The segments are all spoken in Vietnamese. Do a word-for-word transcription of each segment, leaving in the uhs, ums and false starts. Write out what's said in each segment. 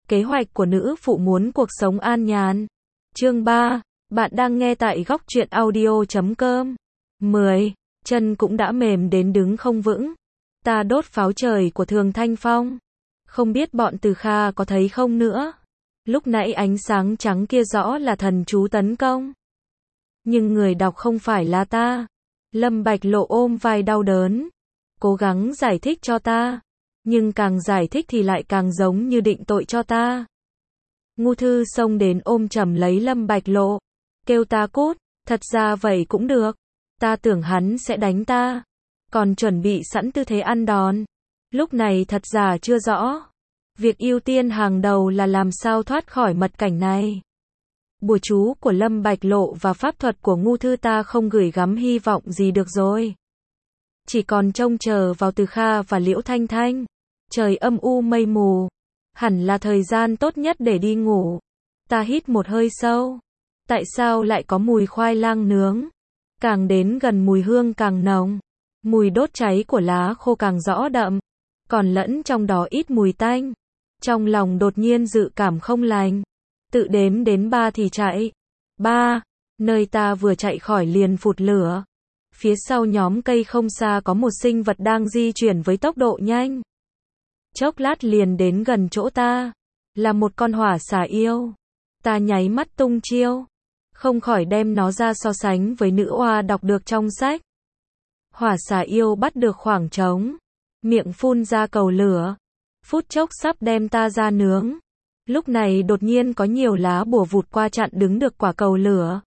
Kế hoạch của nữ phụ muốn cuộc sống an nhàn. Chương ba. Bạn đang nghe tại góc truyện audio chấm com. mười. Chân cũng đã mềm đến đứng không vững. Ta đốt pháo trời của Thường Thanh Phong. Không biết bọn Từ Kha có thấy không nữa. Lúc nãy ánh sáng trắng kia rõ là thần chú tấn công. Nhưng người đọc không phải là ta. Lâm Bạch Lộ ôm vai đau đớn. Cố gắng giải thích cho ta. Nhưng càng giải thích thì lại càng giống như định tội cho ta. Ngu Thư xông đến ôm chầm lấy Lâm Bạch Lộ. Kêu ta cút, thật ra vậy cũng được. Ta tưởng hắn sẽ đánh ta. Còn chuẩn bị sẵn tư thế ăn đòn. Lúc này thật ra chưa rõ. Việc ưu tiên hàng đầu là làm sao thoát khỏi mật cảnh này. Bùa chú của Lâm Bạch Lộ và pháp thuật của Ngu Thư ta không gửi gắm hy vọng gì được rồi. Chỉ còn trông chờ vào Từ Kha và Liễu Thanh Thanh. Trời âm u mây mù. Hẳn là thời gian tốt nhất để đi ngủ. Ta hít một hơi sâu. Tại sao lại có mùi khoai lang nướng? Càng đến gần mùi hương càng nồng. Mùi đốt cháy của lá khô càng rõ đậm. Còn lẫn trong đó ít mùi tanh. Trong lòng đột nhiên dự cảm không lành. Tự đếm đến ba thì chạy. Ba. Nơi ta vừa chạy khỏi liền phụt lửa. Phía sau nhóm cây không xa có một sinh vật đang di chuyển với tốc độ nhanh. Chốc lát liền đến gần chỗ ta. Là một con hỏa xà yêu. Ta nháy mắt tung chiêu. Không khỏi đem nó ra so sánh với nữ oa đọc được trong sách. Hỏa xà yêu bắt được khoảng trống. Miệng phun ra cầu lửa. Phút chốc sắp đem ta ra nướng. Lúc này đột nhiên có nhiều lá bùa vụt qua chặn đứng được quả cầu lửa.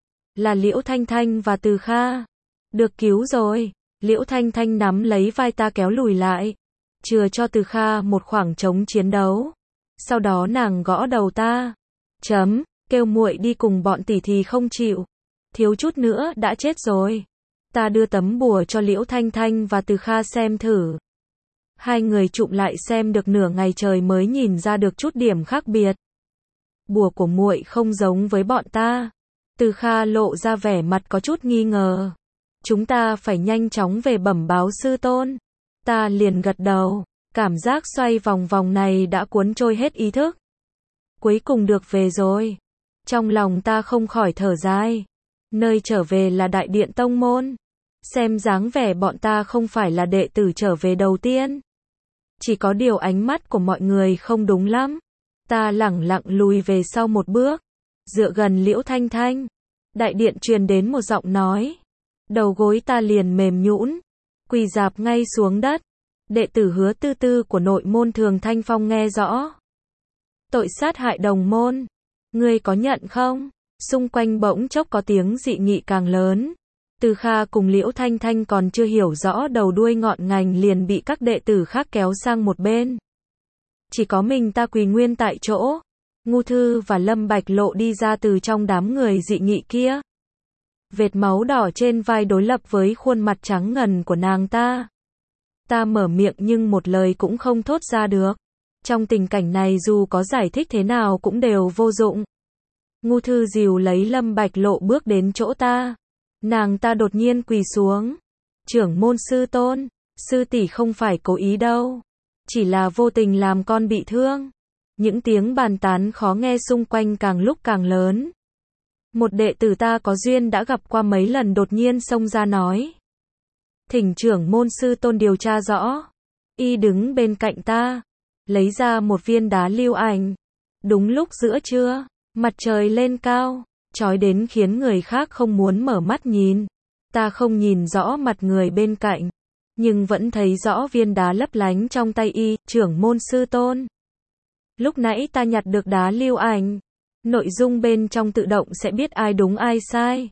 Là Liễu Thanh Thanh và Từ Kha. Được cứu rồi. Liễu Thanh Thanh nắm lấy vai ta kéo lùi lại. Chừa cho Từ Kha một khoảng trống chiến đấu. Sau đó nàng gõ đầu ta. Chấm, kêu muội đi cùng bọn tỷ thì không chịu. Thiếu chút nữa đã chết rồi. Ta đưa tấm bùa cho Liễu Thanh Thanh và Từ Kha xem thử. Hai người chụm lại xem được nửa ngày trời mới nhìn ra được chút điểm khác biệt. Bùa của muội không giống với bọn ta. Từ Kha lộ ra vẻ mặt có chút nghi ngờ. Chúng ta phải nhanh chóng về bẩm báo sư tôn. Ta liền gật đầu. Cảm giác xoay vòng vòng này đã cuốn trôi hết ý thức. Cuối cùng được về rồi. Trong lòng ta không khỏi thở dài. Nơi trở về là đại điện tông môn. Xem dáng vẻ bọn ta không phải là đệ tử trở về đầu tiên. Chỉ có điều ánh mắt của mọi người không đúng lắm. Ta lẳng lặng lùi về sau một bước. Dựa gần Liễu Thanh Thanh. Đại điện truyền đến một giọng nói. Đầu gối ta liền mềm nhũn. Quỳ rạp ngay xuống đất. Đệ tử Hứa Tư Tư của nội môn Thường Thanh Phong nghe rõ. Tội sát hại đồng môn. Ngươi có nhận không? Xung quanh bỗng chốc có tiếng dị nghị càng lớn. Từ Kha cùng Liễu Thanh Thanh còn chưa hiểu rõ đầu đuôi ngọn ngành liền bị các đệ tử khác kéo sang một bên. Chỉ có mình ta quỳ nguyên tại chỗ. Ngu Thư và Lâm Bạch Lộ đi ra từ trong đám người dị nghị kia. Vệt máu đỏ trên vai đối lập với khuôn mặt trắng ngần của nàng ta. Ta mở miệng nhưng một lời cũng không thốt ra được. Trong tình cảnh này dù có giải thích thế nào cũng đều vô dụng. Ngu Thư dìu lấy Lâm Bạch Lộ bước đến chỗ ta. Nàng ta đột nhiên quỳ xuống. Trưởng môn sư tôn, sư tỷ không phải cố ý đâu. Chỉ là vô tình làm con bị thương. Những tiếng bàn tán khó nghe xung quanh càng lúc càng lớn. Một đệ tử ta có duyên đã gặp qua mấy lần đột nhiên xông ra nói. Thỉnh trưởng môn sư tôn điều tra rõ. Y đứng bên cạnh ta. Lấy ra một viên đá lưu ảnh. Đúng lúc giữa trưa, mặt trời lên cao. Chói đến khiến người khác không muốn mở mắt nhìn. Ta không nhìn rõ mặt người bên cạnh. Nhưng vẫn thấy rõ viên đá lấp lánh trong tay y, trưởng môn sư tôn. Lúc nãy ta nhặt được đá lưu ảnh. Nội dung bên trong tự động sẽ biết ai đúng ai sai.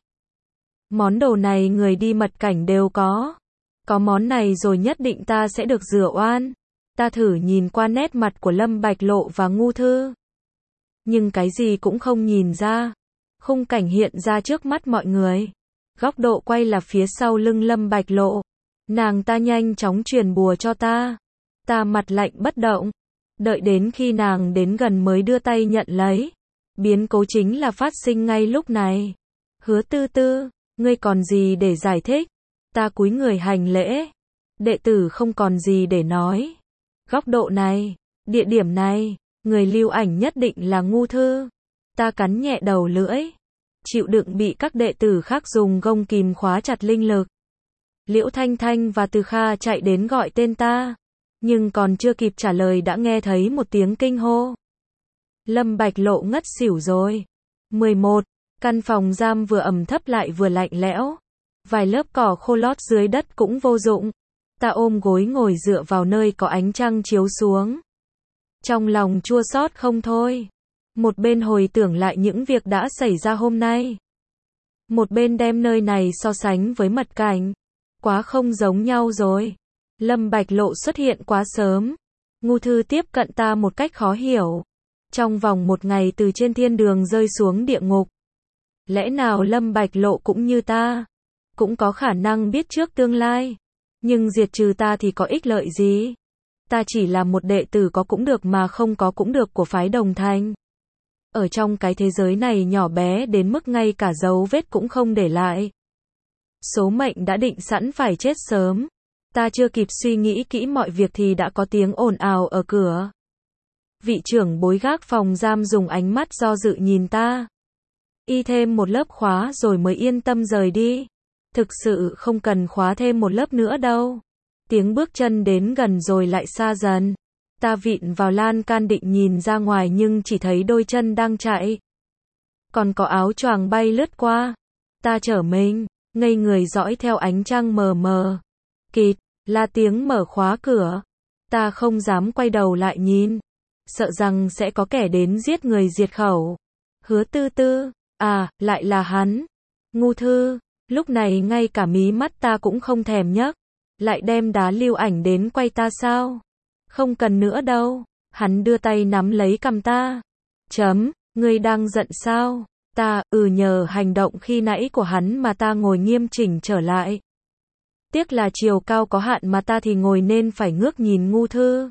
Món đồ này người đi mật cảnh đều có. Có món này rồi nhất định ta sẽ được rửa oan. Ta thử nhìn qua nét mặt của Lâm Bạch Lộ và Ngu Thư. Nhưng cái gì cũng không nhìn ra. Khung cảnh hiện ra trước mắt mọi người. Góc độ quay là phía sau lưng Lâm Bạch Lộ. Nàng ta nhanh chóng truyền bùa cho ta. Ta mặt lạnh bất động. Đợi đến khi nàng đến gần mới đưa tay nhận lấy. Biến cố chính là phát sinh ngay lúc này. Hứa Tư Tư, ngươi còn gì để giải thích? Ta cúi người hành lễ. Đệ tử không còn gì để nói. Góc độ này, địa điểm này, Người lưu ảnh nhất định là ngu thư. Ta cắn nhẹ đầu lưỡi. Chịu đựng bị các đệ tử khác dùng gông kìm khóa chặt linh lực. Liễu Thanh Thanh và Từ Kha chạy đến gọi tên ta. Nhưng còn chưa kịp trả lời đã nghe thấy một tiếng kinh hô. Lâm Bạch Lộ ngất xỉu rồi. mười một. Căn phòng giam vừa ẩm thấp lại vừa lạnh lẽo. Vài lớp cỏ khô lót dưới đất cũng vô dụng. Ta ôm gối ngồi dựa vào nơi có ánh trăng chiếu xuống. Trong lòng chua xót không thôi. Một bên hồi tưởng lại những việc đã xảy ra hôm nay. Một bên đem nơi này so sánh với mật cảnh. Quá không giống nhau rồi. Lâm Bạch Lộ xuất hiện quá sớm. Ngu thư tiếp cận ta một cách khó hiểu. Trong vòng một ngày từ trên thiên đường rơi xuống địa ngục. Lẽ nào Lâm Bạch Lộ cũng như ta? Cũng có khả năng biết trước tương lai. Nhưng diệt trừ ta thì có ích lợi gì? Ta chỉ là một đệ tử có cũng được mà không có cũng được của phái Đồng Thanh. Ở trong cái thế giới này nhỏ bé đến mức ngay cả dấu vết cũng không để lại. Số mệnh đã định sẵn phải chết sớm. Ta chưa kịp suy nghĩ kỹ mọi việc thì đã có tiếng ồn ào ở cửa. Vị trưởng bối gác phòng giam dùng ánh mắt do dự nhìn ta. Y thêm một lớp khóa rồi mới yên tâm rời đi. Thực sự không cần khóa thêm một lớp nữa đâu. Tiếng bước chân đến gần rồi lại xa dần. Ta vịn vào lan can định nhìn ra ngoài nhưng chỉ thấy đôi chân đang chạy. Còn có áo choàng bay lướt qua. Ta trở mình, ngây người dõi theo ánh trăng mờ mờ. Kịt, là tiếng mở khóa cửa. Ta không dám quay đầu lại nhìn. Sợ rằng sẽ có kẻ đến giết người diệt khẩu. Hứa Tư Tư, à, lại là hắn. Ngu thư, lúc này ngay cả mí mắt ta cũng không thèm nhấc. Lại đem đá lưu ảnh đến quay ta sao? Không cần nữa đâu. Hắn đưa tay nắm lấy cằm ta. Chấm, ngươi đang giận sao? Ta, ừ nhờ hành động khi nãy của hắn mà ta ngồi nghiêm chỉnh trở lại. Tiếc là chiều cao có hạn mà ta thì ngồi nên phải ngước nhìn ngu thư.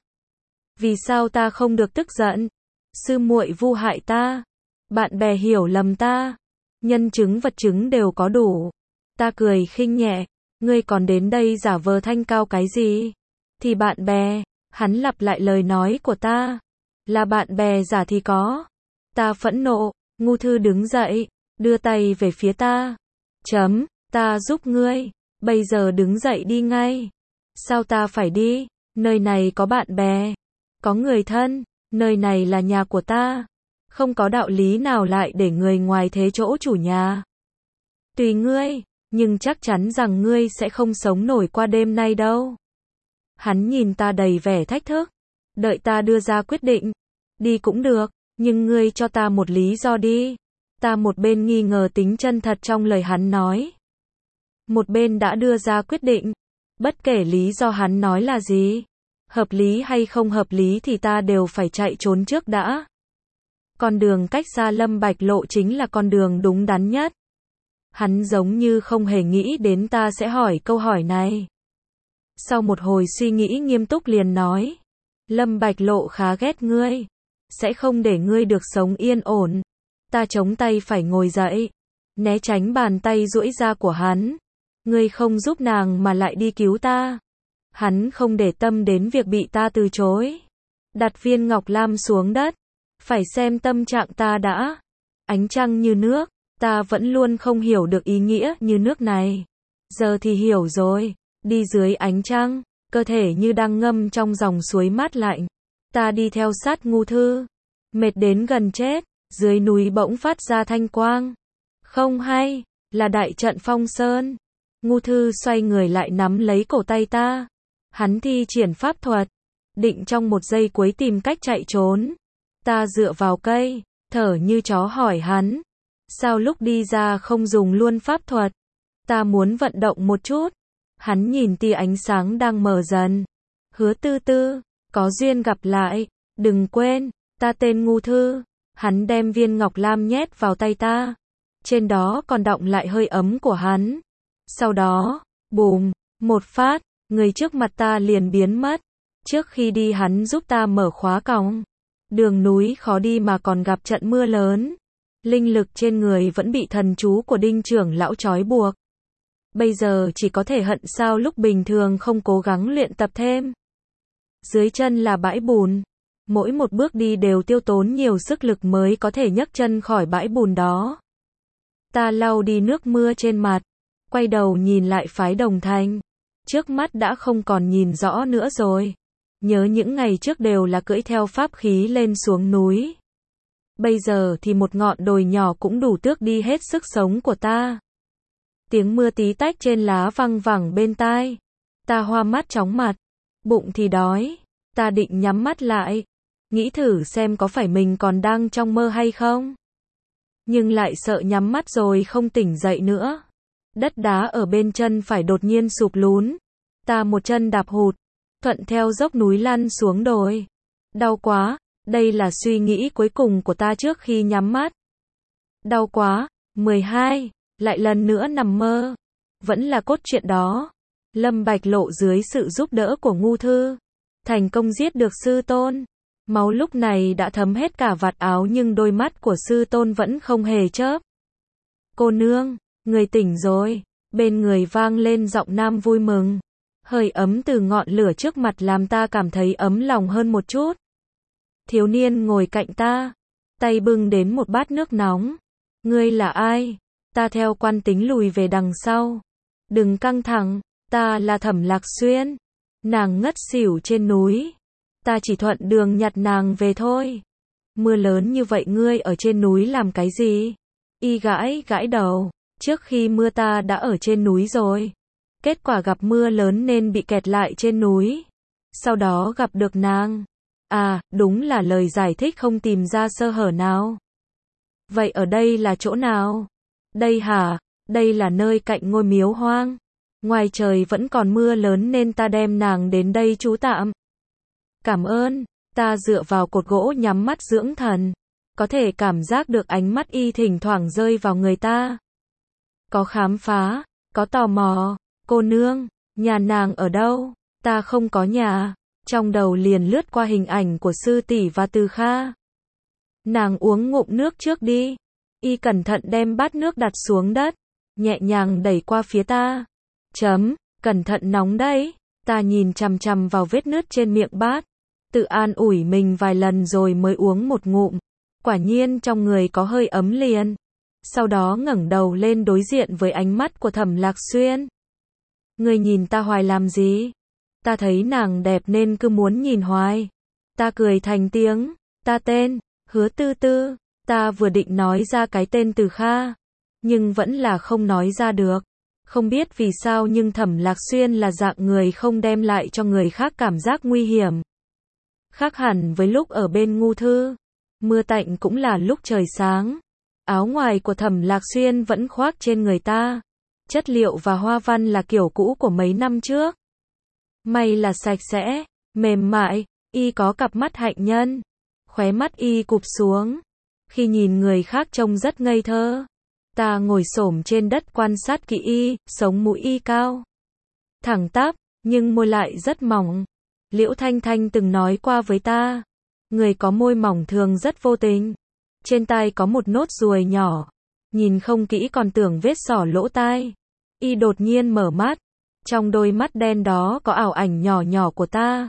Vì sao ta không được tức giận? Sư muội vu hại ta. Bạn bè hiểu lầm ta. Nhân chứng vật chứng đều có đủ. Ta cười khinh nhẹ. Ngươi còn đến đây giả vờ thanh cao cái gì? Thì bạn bè. Hắn lặp lại lời nói của ta. Là bạn bè giả thì có. Ta phẫn nộ. Ngu thư đứng dậy. Đưa tay về phía ta. Chấm, ta giúp ngươi. Bây giờ đứng dậy đi ngay. Sao ta phải đi? Nơi này có bạn bè. Có người thân. Nơi này là nhà của ta. Không có đạo lý nào lại để người ngoài thế chỗ chủ nhà. Tùy ngươi. Nhưng chắc chắn rằng ngươi sẽ không sống nổi qua đêm nay đâu. Hắn nhìn ta đầy vẻ thách thức. Đợi ta đưa ra quyết định. Đi cũng được. Nhưng ngươi cho ta một lý do đi. Ta một bên nghi ngờ tính chân thật trong lời hắn nói. Một bên đã đưa ra quyết định. Bất kể lý do hắn nói là gì. Hợp lý hay không hợp lý thì ta đều phải chạy trốn trước đã. Con đường cách xa Lâm Bạch Lộ chính là con đường đúng đắn nhất. Hắn giống như không hề nghĩ đến ta sẽ hỏi câu hỏi này. Sau một hồi suy nghĩ nghiêm túc liền nói. Lâm Bạch Lộ khá ghét ngươi. Sẽ không để ngươi được sống yên ổn. Ta chống tay phải ngồi dậy. Né tránh bàn tay duỗi ra của hắn. Ngươi không giúp nàng mà lại đi cứu ta. Hắn không để tâm đến việc bị ta từ chối. Đặt viên ngọc lam xuống đất. Phải xem tâm trạng ta đã. Ánh trăng như nước. Ta vẫn luôn không hiểu được ý nghĩa như nước này. Giờ thì hiểu rồi. Đi dưới ánh trăng. Cơ thể như đang ngâm trong dòng suối mát lạnh. Ta đi theo sát ngu thư. Mệt đến gần chết. Dưới núi bỗng phát ra thanh quang. Không hay. Là đại trận Phong Sơn. Ngu thư xoay người lại nắm lấy cổ tay ta. Hắn thi triển pháp thuật. Định trong một giây cuối tìm cách chạy trốn. Ta dựa vào cây. Thở như chó hỏi hắn. Sao lúc đi ra không dùng luôn pháp thuật? Ta muốn vận động một chút. Hắn nhìn tia ánh sáng đang mờ dần. Hứa Tư Tư. Có duyên gặp lại. Đừng quên. Ta tên Ngu Thư. Hắn đem viên ngọc lam nhét vào tay ta. Trên đó còn đọng lại hơi ấm của hắn. Sau đó, bùm, một phát, người trước mặt ta liền biến mất. Trước khi đi hắn giúp ta mở khóa còng. Đường núi khó đi mà còn gặp trận mưa lớn. Linh lực trên người vẫn bị thần chú của Đinh trưởng lão trói buộc. Bây giờ chỉ có thể hận sao lúc bình thường không cố gắng luyện tập thêm. Dưới chân là bãi bùn. mỗi một bước đi đều tiêu tốn nhiều sức lực mới có thể nhấc chân khỏi bãi bùn đó. Ta lau đi nước mưa trên mặt, quay đầu nhìn lại phái Đồng Thanh. Trước mắt đã không còn nhìn rõ nữa rồi. Nhớ những ngày trước đều là cưỡi theo pháp khí lên xuống núi. Bây giờ thì một ngọn đồi nhỏ cũng đủ tước đi hết sức sống của ta. Tiếng mưa tí tách trên lá văng vẳng bên tai. Ta hoa mắt chóng mặt. Bụng thì đói. Ta định nhắm mắt lại. Nghĩ thử xem có phải mình còn đang trong mơ hay không. Nhưng lại sợ nhắm mắt rồi không tỉnh dậy nữa. Đất đá ở bên chân phải đột nhiên sụp lún. Ta một chân đạp hụt. Thuận theo dốc núi lăn xuống đồi. Đau quá. Đây là suy nghĩ cuối cùng của ta trước khi nhắm mắt. Đau quá. mười hai. Lại lần nữa nằm mơ. Vẫn là cốt truyện đó. Lâm Bạch Lộ dưới sự giúp đỡ của Ngu Thư, thành công giết được sư tôn. Máu lúc này đã thấm hết cả vạt áo nhưng đôi mắt của sư tôn vẫn không hề chớp. Cô nương, người tỉnh rồi. Bên người vang lên giọng nam vui mừng. Hơi ấm từ ngọn lửa trước mặt làm ta cảm thấy ấm lòng hơn một chút. Thiếu niên ngồi cạnh ta, tay bưng đến một bát nước nóng. Ngươi là ai? Ta theo quan tính lùi về đằng sau. Đừng căng thẳng, ta là Thẩm Lạc Xuyên. Nàng ngất xỉu trên núi. Ta chỉ thuận đường nhặt nàng về thôi. Mưa lớn như vậy ngươi ở trên núi làm cái gì? Y gãi gãi đầu. Trước khi mưa ta đã ở trên núi rồi. Kết quả gặp mưa lớn nên bị kẹt lại trên núi. Sau đó gặp được nàng. À, đúng là lời giải thích không tìm ra sơ hở nào. Vậy ở đây là chỗ nào? Đây hả? Đây là nơi cạnh ngôi miếu hoang. Ngoài trời vẫn còn mưa lớn nên ta đem nàng đến đây trú tạm. Cảm ơn. Ta dựa vào cột gỗ nhắm mắt dưỡng thần. Có thể cảm giác được ánh mắt y thỉnh thoảng rơi vào người ta. Có khám phá, có tò mò. Cô nương, nhà nàng ở đâu? Ta không có nhà. Trong đầu liền lướt qua hình ảnh của sư tỷ và Từ Kha. Nàng uống ngụm nước trước đi. Y cẩn thận đem bát nước đặt xuống đất, nhẹ nhàng đẩy qua phía ta. Chấm, cẩn thận nóng đấy. Ta nhìn chằm chằm vào vết nứt trên miệng bát, tự an ủi mình vài lần rồi mới uống một ngụm. Quả nhiên trong người có hơi ấm liền. Sau đó ngẩng đầu lên đối diện với ánh mắt của Thẩm Lạc Xuyên. Người nhìn ta hoài làm gì? Ta thấy nàng đẹp nên cứ muốn nhìn hoài. Ta cười thành tiếng. Ta tên Hứa Tư Tư. Ta vừa định nói ra cái tên Từ Kha, nhưng vẫn là không nói ra được. Không biết vì sao nhưng Thẩm Lạc Xuyên là dạng người không đem lại cho người khác cảm giác nguy hiểm. Khác hẳn với lúc ở bên Ngu Thư. Mưa tạnh cũng là lúc trời sáng. Áo ngoài của Thẩm Lạc Xuyên vẫn khoác trên người ta. Chất liệu và hoa văn là kiểu cũ của mấy năm trước. May là sạch sẽ, mềm mại. Y có cặp mắt hạnh nhân. Khóe mắt y cụp xuống. Khi nhìn người khác trông rất ngây thơ. Ta ngồi xổm trên đất quan sát kỹ y, sống mũi y cao, thẳng tắp, nhưng môi lại rất mỏng. Liễu Thanh Thanh từng nói qua với ta, người có môi mỏng thường rất vô tình. Trên tai có một nốt ruồi nhỏ, nhìn không kỹ còn tưởng vết xỏ lỗ tai. Y đột nhiên mở mắt, trong đôi mắt đen đó có ảo ảnh nhỏ nhỏ của ta.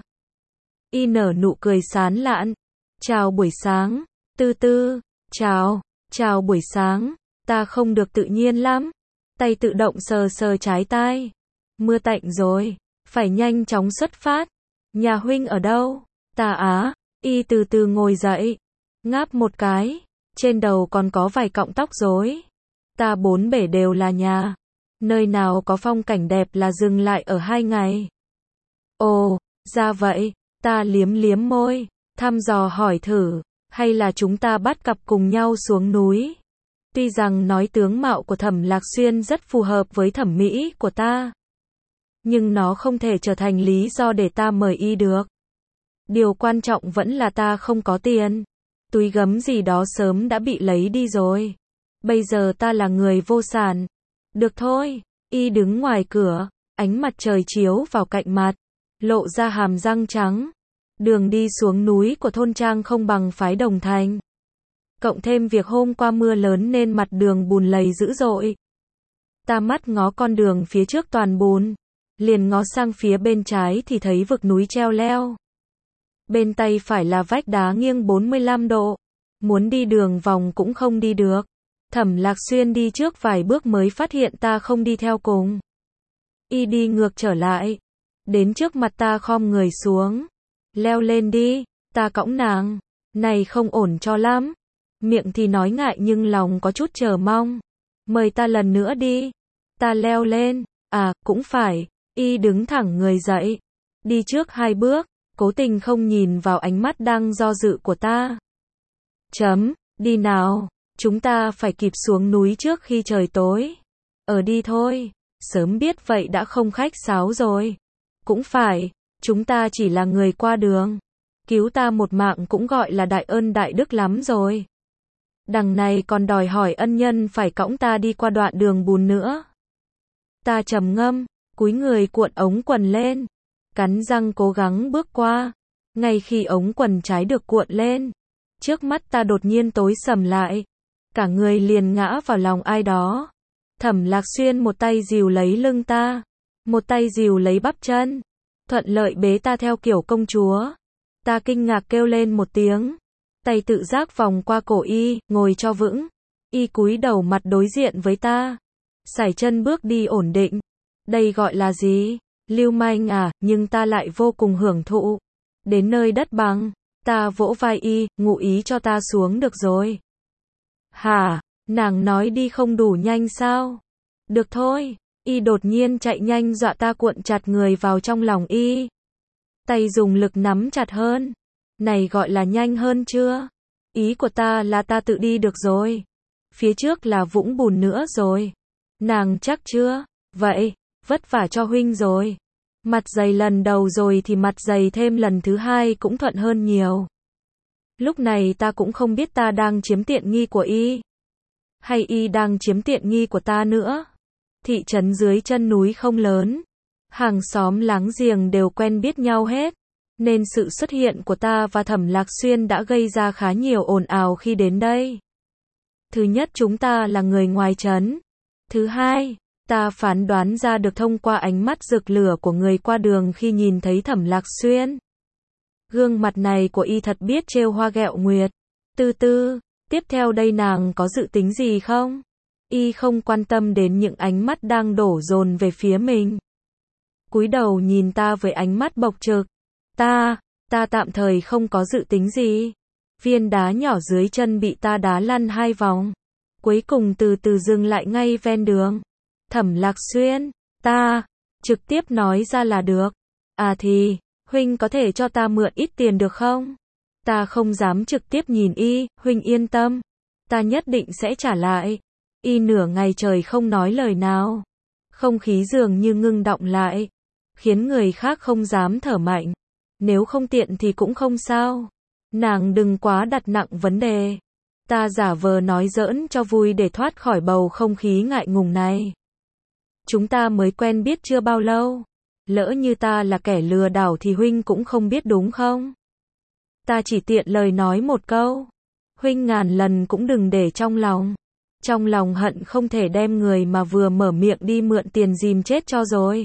Y nở nụ cười sán lạn. Chào buổi sáng, Tư Tư. Chào, chào buổi sáng. Ta không được tự nhiên lắm. Tay tự động sờ sờ trái tai. Mưa tạnh rồi, phải nhanh chóng xuất phát. Nhà huynh ở đâu? Ta á. Y từ từ ngồi dậy, ngáp một cái. Trên đầu còn có vài cọng tóc rối. Ta bốn bể đều là nhà. Nơi nào có phong cảnh đẹp là dừng lại ở hai ngày. Ồ, ra vậy. Ta liếm liếm môi, thăm dò hỏi thử, hay là chúng ta bắt cặp cùng nhau xuống núi? Tuy rằng nói tướng mạo của Thẩm Lạc Xuyên rất phù hợp với thẩm mỹ của ta, nhưng nó không thể trở thành lý do để ta mời y được. Điều quan trọng vẫn là ta không có tiền. Túi gấm gì đó sớm đã bị lấy đi rồi. Bây giờ ta là người vô sản. Được thôi. Y đứng ngoài cửa, ánh mặt trời chiếu vào cạnh mặt, lộ ra hàm răng trắng. Đường đi xuống núi của thôn trang không bằng phái Đồng Thành. Cộng thêm việc hôm qua mưa lớn nên mặt đường bùn lầy dữ dội. Ta mắt ngó con đường phía trước toàn bùn, liền ngó sang phía bên trái thì thấy vực núi treo leo. Bên tay phải là vách đá nghiêng bốn mươi lăm độ. Muốn đi đường vòng cũng không đi được. Thẩm Lạc Xuyên đi trước vài bước mới phát hiện ta không đi theo cùng. Y đi ngược trở lại. Đến trước mặt ta khom người xuống. Leo lên đi, ta cõng nàng. Này không ổn cho lắm. Miệng thì nói ngại nhưng lòng có chút chờ mong. Mời ta lần nữa đi. Ta leo lên. À, cũng phải. Y đứng thẳng người dậy. Đi trước hai bước. Cố tình không nhìn vào ánh mắt đang do dự của ta. Chấm, đi nào. Chúng ta phải kịp xuống núi trước khi trời tối. Ở đi thôi. Sớm biết vậy đã không khách sáo rồi. Cũng phải. Chúng ta chỉ là người qua đường. Cứu ta một mạng cũng gọi là đại ơn đại đức lắm rồi. Đằng này còn đòi hỏi ân nhân phải cõng ta đi qua đoạn đường bùn nữa. Ta trầm ngâm, cúi người cuộn ống quần lên. Cắn răng cố gắng bước qua. Ngay khi ống quần trái được cuộn lên, trước mắt ta đột nhiên tối sầm lại. Cả người liền ngã vào lòng ai đó. Thẩm Lạc Xuyên một tay dìu lấy lưng ta, một tay dìu lấy bắp chân, thuận lợi bế ta theo kiểu công chúa. Ta kinh ngạc kêu lên một tiếng, tay tự giác vòng qua cổ y, ngồi cho vững. Y cúi đầu mặt đối diện với ta, sải chân bước đi ổn định. Đây gọi là gì? Lưu manh à, nhưng ta lại vô cùng hưởng thụ. Đến nơi đất bằng, ta vỗ vai y, ngụ ý cho ta xuống được rồi. Hả? Nàng nói đi không đủ nhanh sao? Được thôi. Y đột nhiên chạy nhanh dọa ta cuộn chặt người vào trong lòng y. Tay dùng lực nắm chặt hơn. Này gọi là nhanh hơn chưa? Ý của ta là ta tự đi được rồi. Phía trước là vũng bùn nữa rồi. Nàng chắc chưa? Vậy, vất vả cho huynh rồi. Mặt dày lần đầu rồi thì mặt dày thêm lần thứ hai cũng thuận hơn nhiều. Lúc này ta cũng không biết ta đang chiếm tiện nghi của y, hay y đang chiếm tiện nghi của ta nữa. Thị trấn dưới chân núi không lớn. Hàng xóm láng giềng đều quen biết nhau hết. Nên sự xuất hiện của ta và Thẩm Lạc Xuyên đã gây ra khá nhiều ồn ào khi đến đây. Thứ nhất, chúng ta là người ngoài trấn. Thứ hai, ta phán đoán ra được thông qua ánh mắt rực lửa của người qua đường khi nhìn thấy Thẩm Lạc Xuyên. Gương mặt này của y thật biết trêu hoa ghẹo nguyệt. Tư tư, tiếp theo đây nàng có dự tính gì không? Y không quan tâm đến những ánh mắt đang đổ dồn về phía mình. Cúi đầu nhìn ta với ánh mắt bộc trực. Ta, ta tạm thời không có dự tính gì. Viên đá nhỏ dưới chân bị ta đá lăn hai vòng. Cuối cùng từ từ dừng lại ngay ven đường. Thẩm Lạc Xuyên, ta, trực tiếp nói ra là được. À thì, huynh có thể cho ta mượn ít tiền được không? Ta không dám trực tiếp nhìn y, huynh yên tâm. Ta nhất định sẽ trả lại. Y nửa ngày trời không nói lời nào. Không khí dường như ngưng đọng lại. Khiến người khác không dám thở mạnh. Nếu không tiện thì cũng không sao. Nàng đừng quá đặt nặng vấn đề. Ta giả vờ nói giỡn cho vui để thoát khỏi bầu không khí ngại ngùng này. Chúng ta mới quen biết chưa bao lâu. Lỡ như ta là kẻ lừa đảo thì huynh cũng không biết đúng không? Ta chỉ tiện lời nói một câu. Huynh ngàn lần cũng đừng để trong lòng. Trong lòng hận không thể đem người mà vừa mở miệng đi mượn tiền dìm chết cho rồi.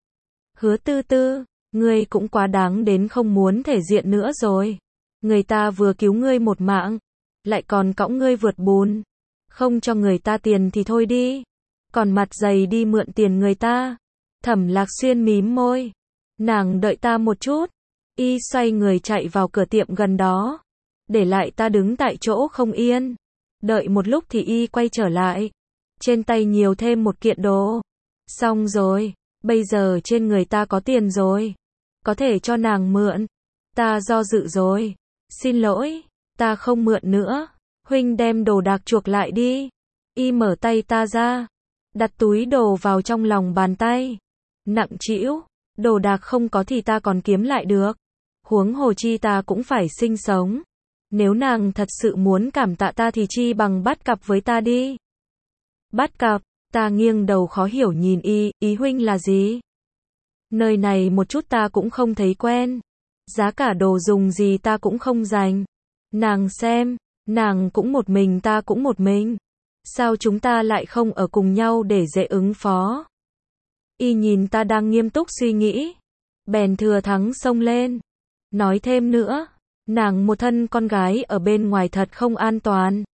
Hứa Tư Tư, ngươi cũng quá đáng đến không muốn thể diện nữa rồi. Người ta vừa cứu ngươi một mạng, lại còn cõng ngươi vượt bùn. Không cho người ta tiền thì thôi đi. Còn mặt dày đi mượn tiền người ta. Thẩm Lạc Xuyên mím môi. Nàng đợi ta một chút. Y xoay người chạy vào cửa tiệm gần đó. Để lại ta đứng tại chỗ không yên. Đợi một lúc thì y quay trở lại. Trên tay nhiều thêm một kiện đồ. Xong rồi. Bây giờ trên người ta có tiền rồi. Có thể cho nàng mượn. Ta do dự rồi. Xin lỗi. Ta không mượn nữa. Huynh đem đồ đạc chuộc lại đi. Y mở tay ta ra. Đặt túi đồ vào trong lòng bàn tay. Nặng trĩu. Đồ đạc không có thì ta còn kiếm lại được. Huống hồ chi ta cũng phải sinh sống. Nếu nàng thật sự muốn cảm tạ ta thì chi bằng bắt cặp với ta đi. Bắt cặp, ta nghiêng đầu khó hiểu nhìn y, ý huynh là gì? Nơi này một chút ta cũng không thấy quen. Giá cả đồ dùng gì ta cũng không dành. Nàng xem, nàng cũng một mình ta cũng một mình. Sao chúng ta lại không ở cùng nhau để dễ ứng phó? Y nhìn ta đang nghiêm túc suy nghĩ. Bèn thừa thắng xông lên. Nói thêm nữa, nàng một thân con gái ở bên ngoài thật không an toàn.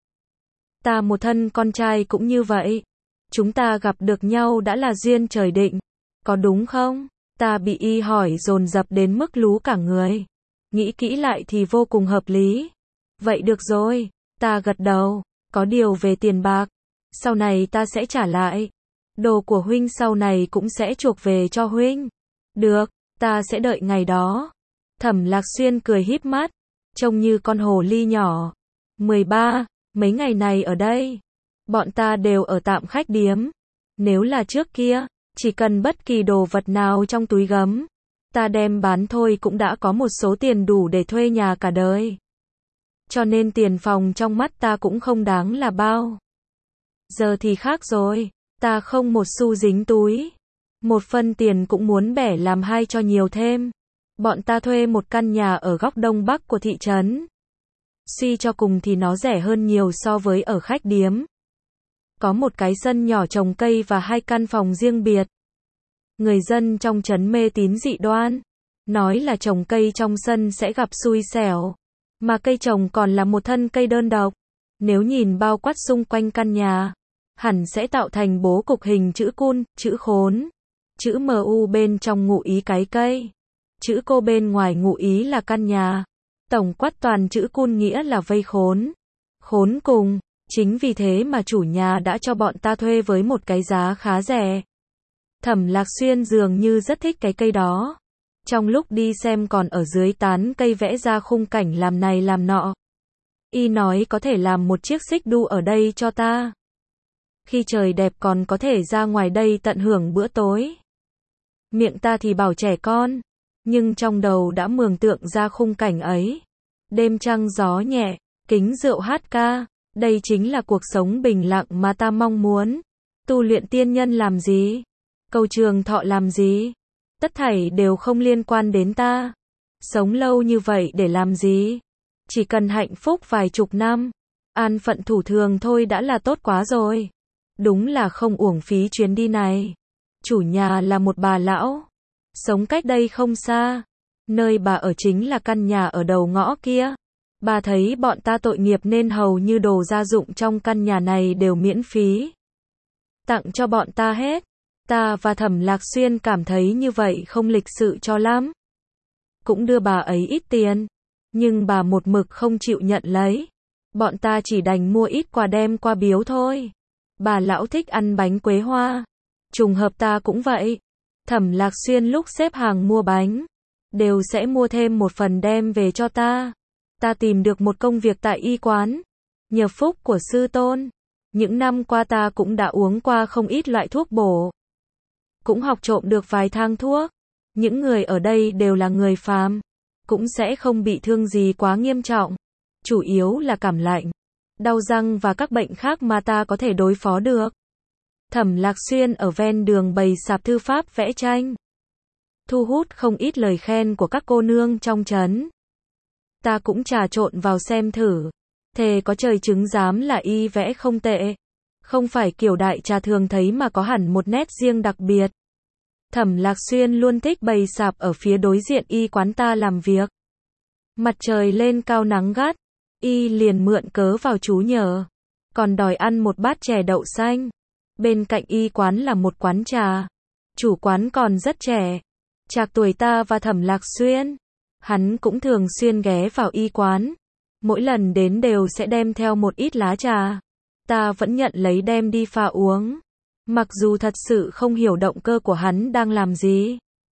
Ta một thân con trai cũng như vậy. Chúng ta gặp được nhau đã là duyên trời định. Có đúng không? Ta bị y hỏi dồn dập đến mức lú cả người. Nghĩ kỹ lại thì vô cùng hợp lý. Vậy được rồi, ta gật đầu. Có điều về tiền bạc, sau này ta sẽ trả lại. Đồ của huynh sau này cũng sẽ chuộc về cho huynh. Được, ta sẽ đợi ngày đó. Thẩm Lạc Xuyên cười híp mắt, trông như con hồ ly nhỏ. mười ba. Mấy ngày này ở đây, bọn ta đều ở tạm khách điếm. Nếu là trước kia, chỉ cần bất kỳ đồ vật nào trong túi gấm, ta đem bán thôi cũng đã có một số tiền đủ để thuê nhà cả đời. Cho nên tiền phòng trong mắt ta cũng không đáng là bao. Giờ thì khác rồi, ta không một xu dính túi. Một phân tiền cũng muốn bẻ làm hai cho nhiều thêm. Bọn ta thuê một căn nhà ở góc đông bắc của thị trấn. Suy cho cùng thì nó rẻ hơn nhiều so với ở khách điếm. Có một cái sân nhỏ trồng cây và hai căn phòng riêng biệt. Người dân trong trấn mê tín dị đoan, nói là trồng cây trong sân sẽ gặp xui xẻo. Mà cây trồng còn là một thân cây đơn độc. Nếu nhìn bao quát xung quanh căn nhà, hẳn sẽ tạo thành bố cục hình chữ cun, chữ khốn. Chữ M U bên trong ngụ ý cái cây. Chữ cô bên ngoài ngụ ý là căn nhà. Tổng quát toàn chữ cun nghĩa là vây khốn. Khốn cùng. Chính vì thế mà chủ nhà đã cho bọn ta thuê với một cái giá khá rẻ. Thẩm Lạc Xuyên dường như rất thích cái cây đó. Trong lúc đi xem còn ở dưới tán cây vẽ ra khung cảnh làm này làm nọ. Y nói có thể làm một chiếc xích đu ở đây cho ta. Khi trời đẹp còn có thể ra ngoài đây tận hưởng bữa tối. Miệng ta thì bảo trẻ con, nhưng trong đầu đã mường tượng ra khung cảnh ấy. Đêm trăng gió nhẹ, kính rượu hát ca. Đây chính là cuộc sống bình lặng mà ta mong muốn. Tu luyện tiên nhân làm gì? Cầu trường thọ làm gì? Tất thảy đều không liên quan đến ta. Sống lâu như vậy để làm gì? Chỉ cần hạnh phúc vài chục năm, an phận thủ thường thôi đã là tốt quá rồi. Đúng là không uổng phí chuyến đi này. Chủ nhà là một bà lão, sống cách đây không xa. Nơi bà ở chính là căn nhà ở đầu ngõ kia. Bà thấy bọn ta tội nghiệp nên hầu như đồ gia dụng trong căn nhà này đều miễn phí tặng cho bọn ta hết. Ta và Thẩm Lạc Xuyên cảm thấy như vậy không lịch sự cho lắm. Cũng đưa bà ấy ít tiền, nhưng bà một mực không chịu nhận lấy. Bọn ta chỉ đành mua ít quà đem qua biếu thôi. Bà lão thích ăn bánh quế hoa. Trùng hợp ta cũng vậy. Thẩm Lạc Xuyên lúc xếp hàng mua bánh, đều sẽ mua thêm một phần đem về cho ta. Ta tìm được một công việc tại y quán. Nhờ phúc của sư tôn, những năm qua ta cũng đã uống qua không ít loại thuốc bổ. Cũng học trộm được vài thang thuốc. Những người ở đây đều là người phàm, cũng sẽ không bị thương gì quá nghiêm trọng. Chủ yếu là cảm lạnh, đau răng và các bệnh khác mà ta có thể đối phó được. Thẩm Lạc Xuyên ở ven đường bày sạp thư pháp vẽ tranh, thu hút không ít lời khen của các cô nương trong trấn. Ta cũng trà trộn vào xem thử. Thề có trời chứng giám là y vẽ không tệ. Không phải kiểu đại trà thường thấy mà có hẳn một nét riêng đặc biệt. Thẩm Lạc Xuyên luôn thích bày sạp ở phía đối diện y quán ta làm việc. Mặt trời lên cao nắng gắt, y liền mượn cớ vào trú nhờ. Còn đòi ăn một bát chè đậu xanh. Bên cạnh y quán là một quán trà. Chủ quán còn rất trẻ, trạc tuổi ta và Thẩm Lạc Xuyên. Hắn cũng thường xuyên ghé vào y quán. Mỗi lần đến đều sẽ đem theo một ít lá trà. Ta vẫn nhận lấy đem đi pha uống. Mặc dù thật sự không hiểu động cơ của hắn đang làm gì.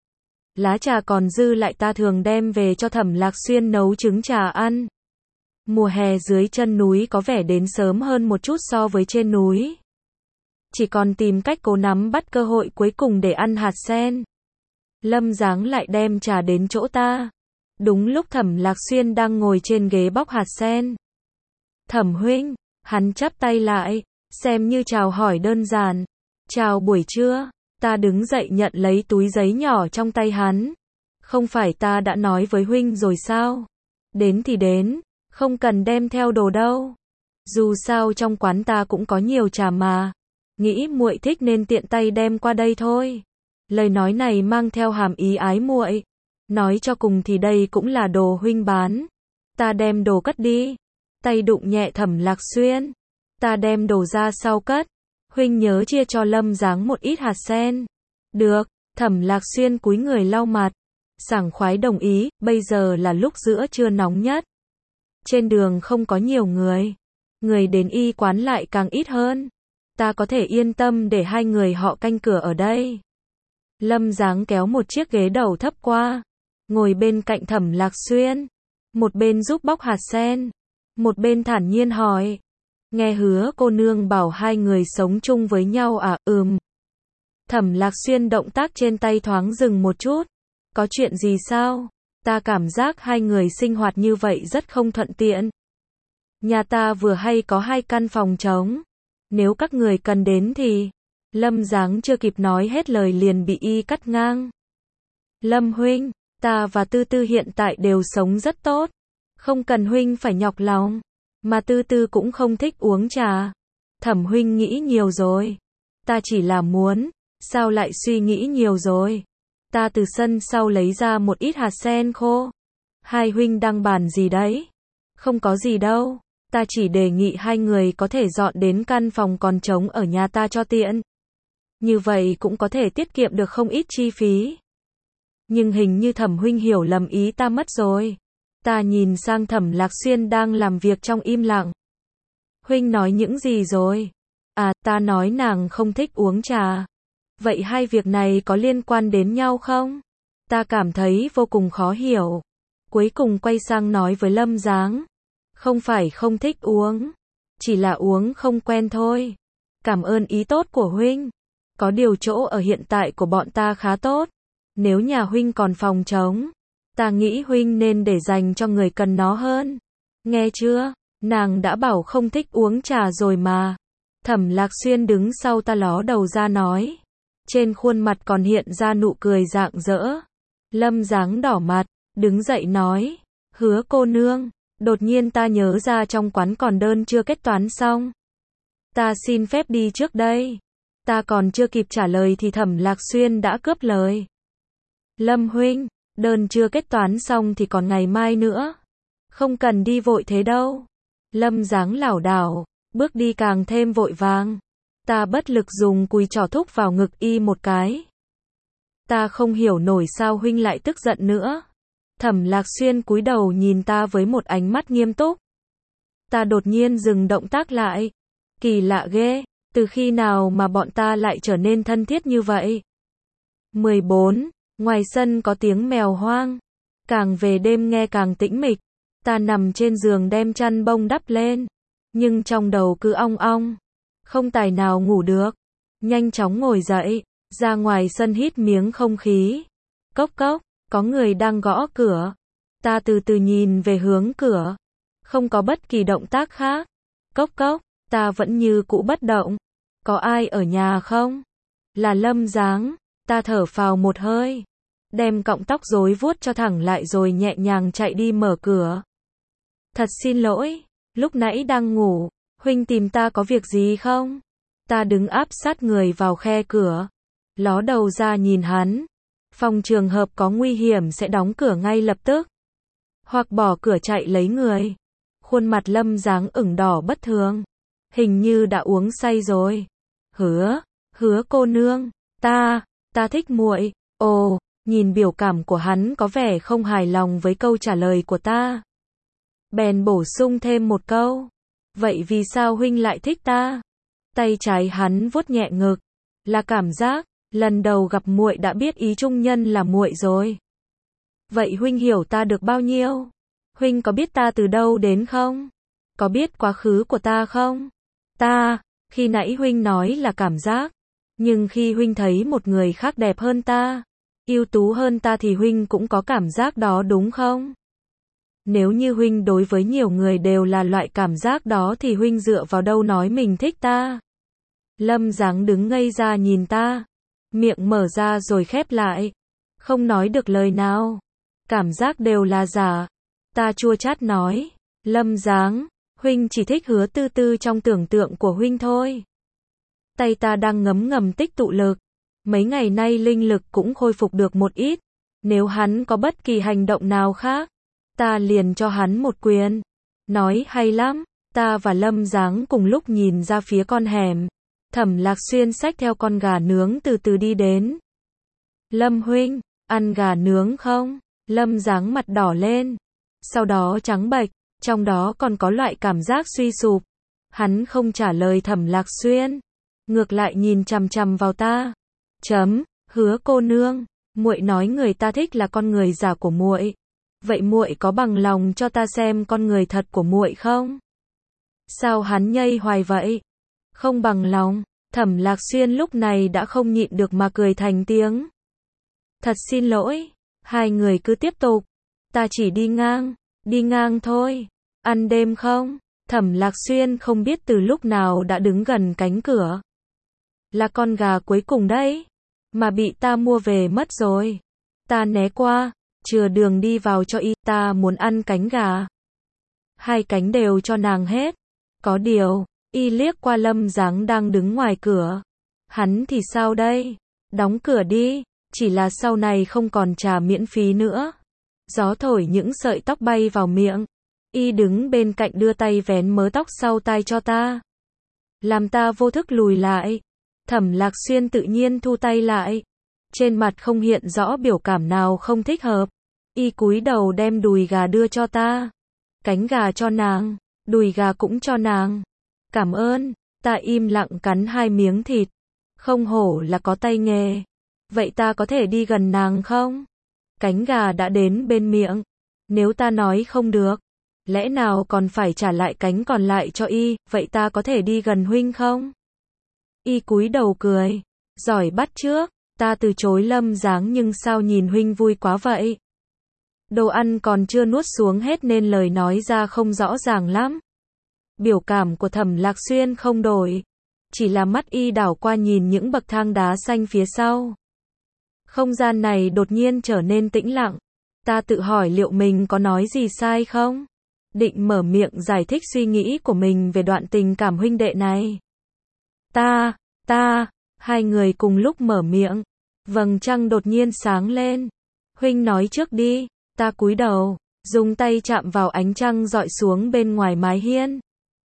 Lá trà còn dư lại ta thường đem về cho Thẩm Lạc Xuyên nấu trứng trà ăn. Mùa hè dưới chân núi có vẻ đến sớm hơn một chút so với trên núi. Chỉ còn tìm cách cố nắm bắt cơ hội cuối cùng để ăn hạt sen. Lâm Giáng lại đem trà đến chỗ ta. Đúng lúc Thẩm Lạc Xuyên đang ngồi trên ghế bóc hạt sen. Thẩm huynh, hắn chắp tay lại, xem như chào hỏi đơn giản. Chào buổi trưa. Ta đứng dậy nhận lấy túi giấy nhỏ trong tay hắn. Không phải ta đã nói với huynh rồi sao? Đến thì đến, không cần đem theo đồ đâu. Dù sao trong quán ta cũng có nhiều trà mà. Nghĩ muội thích nên tiện tay đem qua đây thôi. Lời nói này mang theo hàm ý ái muội. Nói cho cùng thì đây cũng là đồ huynh bán. Ta đem đồ cất đi. Tay đụng nhẹ Thẩm Lạc Xuyên. Ta đem đồ ra sau cất. Huynh nhớ chia cho Lâm Giáng một ít hạt sen. Được, Thẩm Lạc Xuyên cúi người lau mặt. Sảng khoái đồng ý, bây giờ là lúc giữa trưa nóng nhất. Trên đường không có nhiều người. Người đến y quán lại càng ít hơn. Ta có thể yên tâm để hai người họ canh cửa ở đây. Lâm Giáng kéo một chiếc ghế đầu thấp qua. Ngồi bên cạnh Thẩm Lạc Xuyên. Một bên giúp bóc hạt sen. Một bên thản nhiên hỏi. Nghe Hứa cô nương bảo hai người sống chung với nhau à? Ừm. Thẩm Lạc Xuyên động tác trên tay thoáng dừng một chút. Có chuyện gì sao? Ta cảm giác hai người sinh hoạt như vậy rất không thuận tiện. Nhà ta vừa hay có hai căn phòng trống. Nếu các người cần đến thì... Lâm Giáng chưa kịp nói hết lời liền bị y cắt ngang. Lâm huynh, ta và Tư Tư hiện tại đều sống rất tốt. Không cần huynh phải nhọc lòng. Mà Tư Tư cũng không thích uống trà. Thẩm huynh nghĩ nhiều rồi. Ta chỉ là muốn. Sao lại suy nghĩ nhiều rồi? Ta từ sân sau lấy ra một ít hạt sen khô. Hai huynh đang bàn gì đấy? Không có gì đâu. Ta chỉ đề nghị hai người có thể dọn đến căn phòng còn trống ở nhà ta cho tiện. Như vậy cũng có thể tiết kiệm được không ít chi phí. Nhưng hình như Thẩm huynh hiểu lầm ý ta mất rồi. Ta nhìn sang Thẩm Lạc Xuyên đang làm việc trong im lặng. Huynh nói những gì rồi? À, ta nói nàng không thích uống trà. Vậy hai việc này có liên quan đến nhau không? Ta cảm thấy vô cùng khó hiểu. Cuối cùng quay sang nói với Lâm Giáng. Không phải không thích uống. Chỉ là uống không quen thôi. Cảm ơn ý tốt của huynh. Có điều chỗ ở hiện tại của bọn ta khá tốt. Nếu nhà huynh còn phòng trống, ta nghĩ huynh nên để dành cho người cần nó hơn. Nghe chưa? Nàng đã bảo không thích uống trà rồi mà. Thẩm Lạc Xuyên đứng sau ta ló đầu ra nói. Trên khuôn mặt còn hiện ra nụ cười rạng rỡ. Lâm Giáng đỏ mặt, đứng dậy nói. Hứa cô nương, đột nhiên ta nhớ ra trong quán còn đơn chưa kết toán xong. Ta xin phép đi trước đây. Ta còn chưa kịp trả lời thì Thẩm Lạc Xuyên đã cướp lời. Lâm huynh, đơn chưa kết toán xong thì còn ngày mai nữa. Không cần đi vội thế đâu. Lâm Giáng lảo đảo, bước đi càng thêm vội vàng. Ta bất lực dùng cùi trỏ thúc vào ngực y một cái. Ta không hiểu nổi sao huynh lại tức giận nữa. Thẩm Lạc Xuyên cúi đầu nhìn ta với một ánh mắt nghiêm túc. Ta đột nhiên dừng động tác lại. Kỳ lạ ghê, từ khi nào mà bọn ta lại trở nên thân thiết như vậy? mười bốn. Ngoài sân có tiếng mèo hoang. Càng về đêm nghe càng tĩnh mịch. Ta nằm trên giường đem chăn bông đắp lên. Nhưng trong đầu cứ ong ong. Không tài nào ngủ được. Nhanh chóng ngồi dậy. Ra ngoài sân hít miếng không khí. Cốc cốc. Có người đang gõ cửa. Ta từ từ nhìn về hướng cửa. Không có bất kỳ động tác khác. Cốc cốc. Ta vẫn như cũ bất động. Có ai ở nhà không? Là Lâm Giáng. Ta thở phào một hơi. Đem cọng tóc rối vuốt cho thẳng lại rồi nhẹ nhàng chạy đi mở cửa. Thật xin lỗi. Lúc nãy đang ngủ. Huynh tìm ta có việc gì không? Ta đứng áp sát người vào khe cửa. Ló đầu ra nhìn hắn. Phòng trường hợp có nguy hiểm sẽ đóng cửa ngay lập tức. Hoặc bỏ cửa chạy lấy người. Khuôn mặt Lâm Giáng ửng đỏ bất thường. Hình như đã uống say rồi. Hứa, hứa cô nương. Ta, ta thích muội. Ồ, nhìn biểu cảm của hắn có vẻ không hài lòng với câu trả lời của ta. Bèn bổ sung thêm một câu. Vậy vì sao huynh lại thích ta? Tay trái hắn vuốt nhẹ ngực. Là cảm giác, lần đầu gặp muội đã biết ý trung nhân là muội rồi. Vậy huynh hiểu ta được bao nhiêu? Huynh có biết ta từ đâu đến không? Có biết quá khứ của ta không? Ta, khi nãy huynh nói là cảm giác. Nhưng khi huynh thấy một người khác đẹp hơn ta, ưu tú hơn ta thì huynh cũng có cảm giác đó đúng không? Nếu như huynh đối với nhiều người đều là loại cảm giác đó thì huynh dựa vào đâu nói mình thích ta? Lâm Giáng đứng ngây ra nhìn ta. Miệng mở ra rồi khép lại. Không nói được lời nào. Cảm giác đều là giả. Ta chua chát nói. Lâm Giáng, huynh chỉ thích Hứa Tư Tư trong tưởng tượng của huynh thôi. Tay ta đang ngấm ngầm tích tụ lực. Mấy ngày nay linh lực cũng khôi phục được một ít. Nếu hắn có bất kỳ hành động nào khác, ta liền cho hắn một quyền. Nói hay lắm. Ta và Lâm Giáng cùng lúc nhìn ra phía con hẻm. Thẩm Lạc Xuyên xách theo con gà nướng từ từ đi đến. Lâm huynh, ăn gà nướng không? Lâm Giáng mặt đỏ lên. Sau đó trắng bệch, trong đó còn có loại cảm giác suy sụp. Hắn không trả lời Thẩm Lạc Xuyên, ngược lại nhìn chằm chằm vào ta. Chấm, Hứa cô nương, muội nói người ta thích là con người giả của muội. Vậy muội có bằng lòng cho ta xem con người thật của muội không? Sao hắn nhây hoài vậy? Không bằng lòng. Thẩm Lạc Xuyên lúc này đã không nhịn được mà cười thành tiếng. Thật xin lỗi, hai người cứ tiếp tục. Ta chỉ đi ngang, đi ngang thôi. Ăn đêm không? Thẩm Lạc Xuyên không biết từ lúc nào đã đứng gần cánh cửa. Là con gà cuối cùng đấy, mà bị ta mua về mất rồi. Ta né qua, chừa đường đi vào cho y, ta muốn ăn cánh gà. Hai cánh đều cho nàng hết. Có điều, y liếc qua Lâm Giáng đang đứng ngoài cửa. Hắn thì sao đây? Đóng cửa đi, chỉ là sau này không còn trà miễn phí nữa. Gió thổi những sợi tóc bay vào miệng. Y đứng bên cạnh đưa tay vén mớ tóc sau tai cho ta. Làm ta vô thức lùi lại. Thẩm Lạc Xuyên tự nhiên thu tay lại. Trên mặt không hiện rõ biểu cảm nào không thích hợp. Y cúi đầu đem đùi gà đưa cho ta. Cánh gà cho nàng, đùi gà cũng cho nàng. Cảm ơn. Ta im lặng cắn hai miếng thịt. Không hổ là có tay nghề. Vậy ta có thể đi gần nàng không? Cánh gà đã đến bên miệng. Nếu ta nói không được, lẽ nào còn phải trả lại cánh còn lại cho y, vậy ta có thể đi gần huynh không? Y cúi đầu cười. Giỏi bắt chước. Ta từ chối Lâm Giáng, nhưng sao nhìn huynh vui quá vậy? Đồ ăn còn chưa nuốt xuống hết nên lời nói ra không rõ ràng lắm. Biểu cảm của Thẩm Lạc Xuyên không đổi. Chỉ là mắt y đảo qua nhìn những bậc thang đá xanh phía sau. Không gian này đột nhiên trở nên tĩnh lặng. Ta tự hỏi liệu mình có nói gì sai không? Định mở miệng giải thích suy nghĩ của mình về đoạn tình cảm huynh đệ này. Ta, ta, hai người cùng lúc mở miệng. Vầng trăng đột nhiên sáng lên. Huynh nói trước đi. Ta cúi đầu, dùng tay chạm vào ánh trăng rọi xuống bên ngoài mái hiên.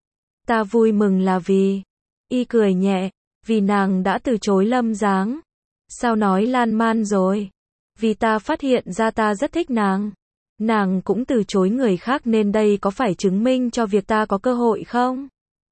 Ta vui mừng là vì... Y cười nhẹ. Vì nàng đã từ chối Lâm Giáng. Sao nói lan man rồi? Vì ta phát hiện ra ta rất thích nàng. Nàng cũng từ chối người khác nên đây có phải chứng minh cho việc ta có cơ hội không?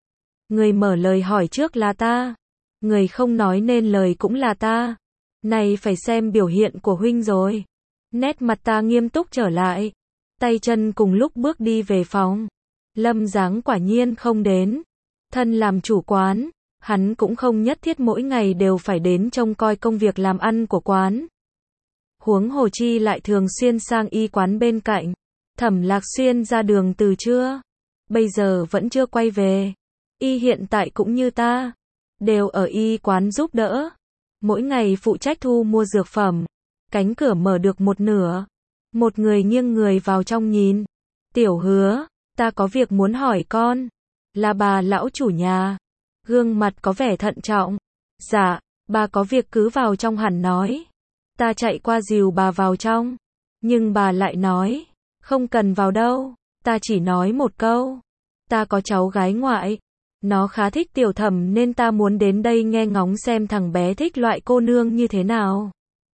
Người mở lời hỏi trước là ta. Người không nói nên lời cũng là ta. Này phải xem biểu hiện của huynh rồi. Nét mặt ta nghiêm túc trở lại. Tay chân cùng lúc bước đi về phòng. Lâm Giáng quả nhiên không đến. Thân làm chủ quán, hắn cũng không nhất thiết mỗi ngày đều phải đến trông coi công việc làm ăn của quán. Huống hồ chi lại thường xuyên sang y quán bên cạnh. Thẩm Lạc Xuyên ra đường từ trưa, bây giờ vẫn chưa quay về. Y hiện tại cũng như ta, đều ở y quán giúp đỡ. Mỗi ngày phụ trách thu mua dược phẩm. Cánh cửa mở được một nửa. Một người nghiêng người vào trong nhìn. Tiểu Hứa, ta có việc muốn hỏi con. Là bà lão chủ nhà. Gương mặt có vẻ thận trọng. Dạ, bà có việc cứ vào trong hẳn nói. Ta chạy qua dìu bà vào trong. Nhưng bà lại nói, không cần vào đâu. Ta chỉ nói một câu. Ta có cháu gái ngoại. Nó khá thích Tiểu Thẩm nên ta muốn đến đây nghe ngóng xem thằng bé thích loại cô nương như thế nào.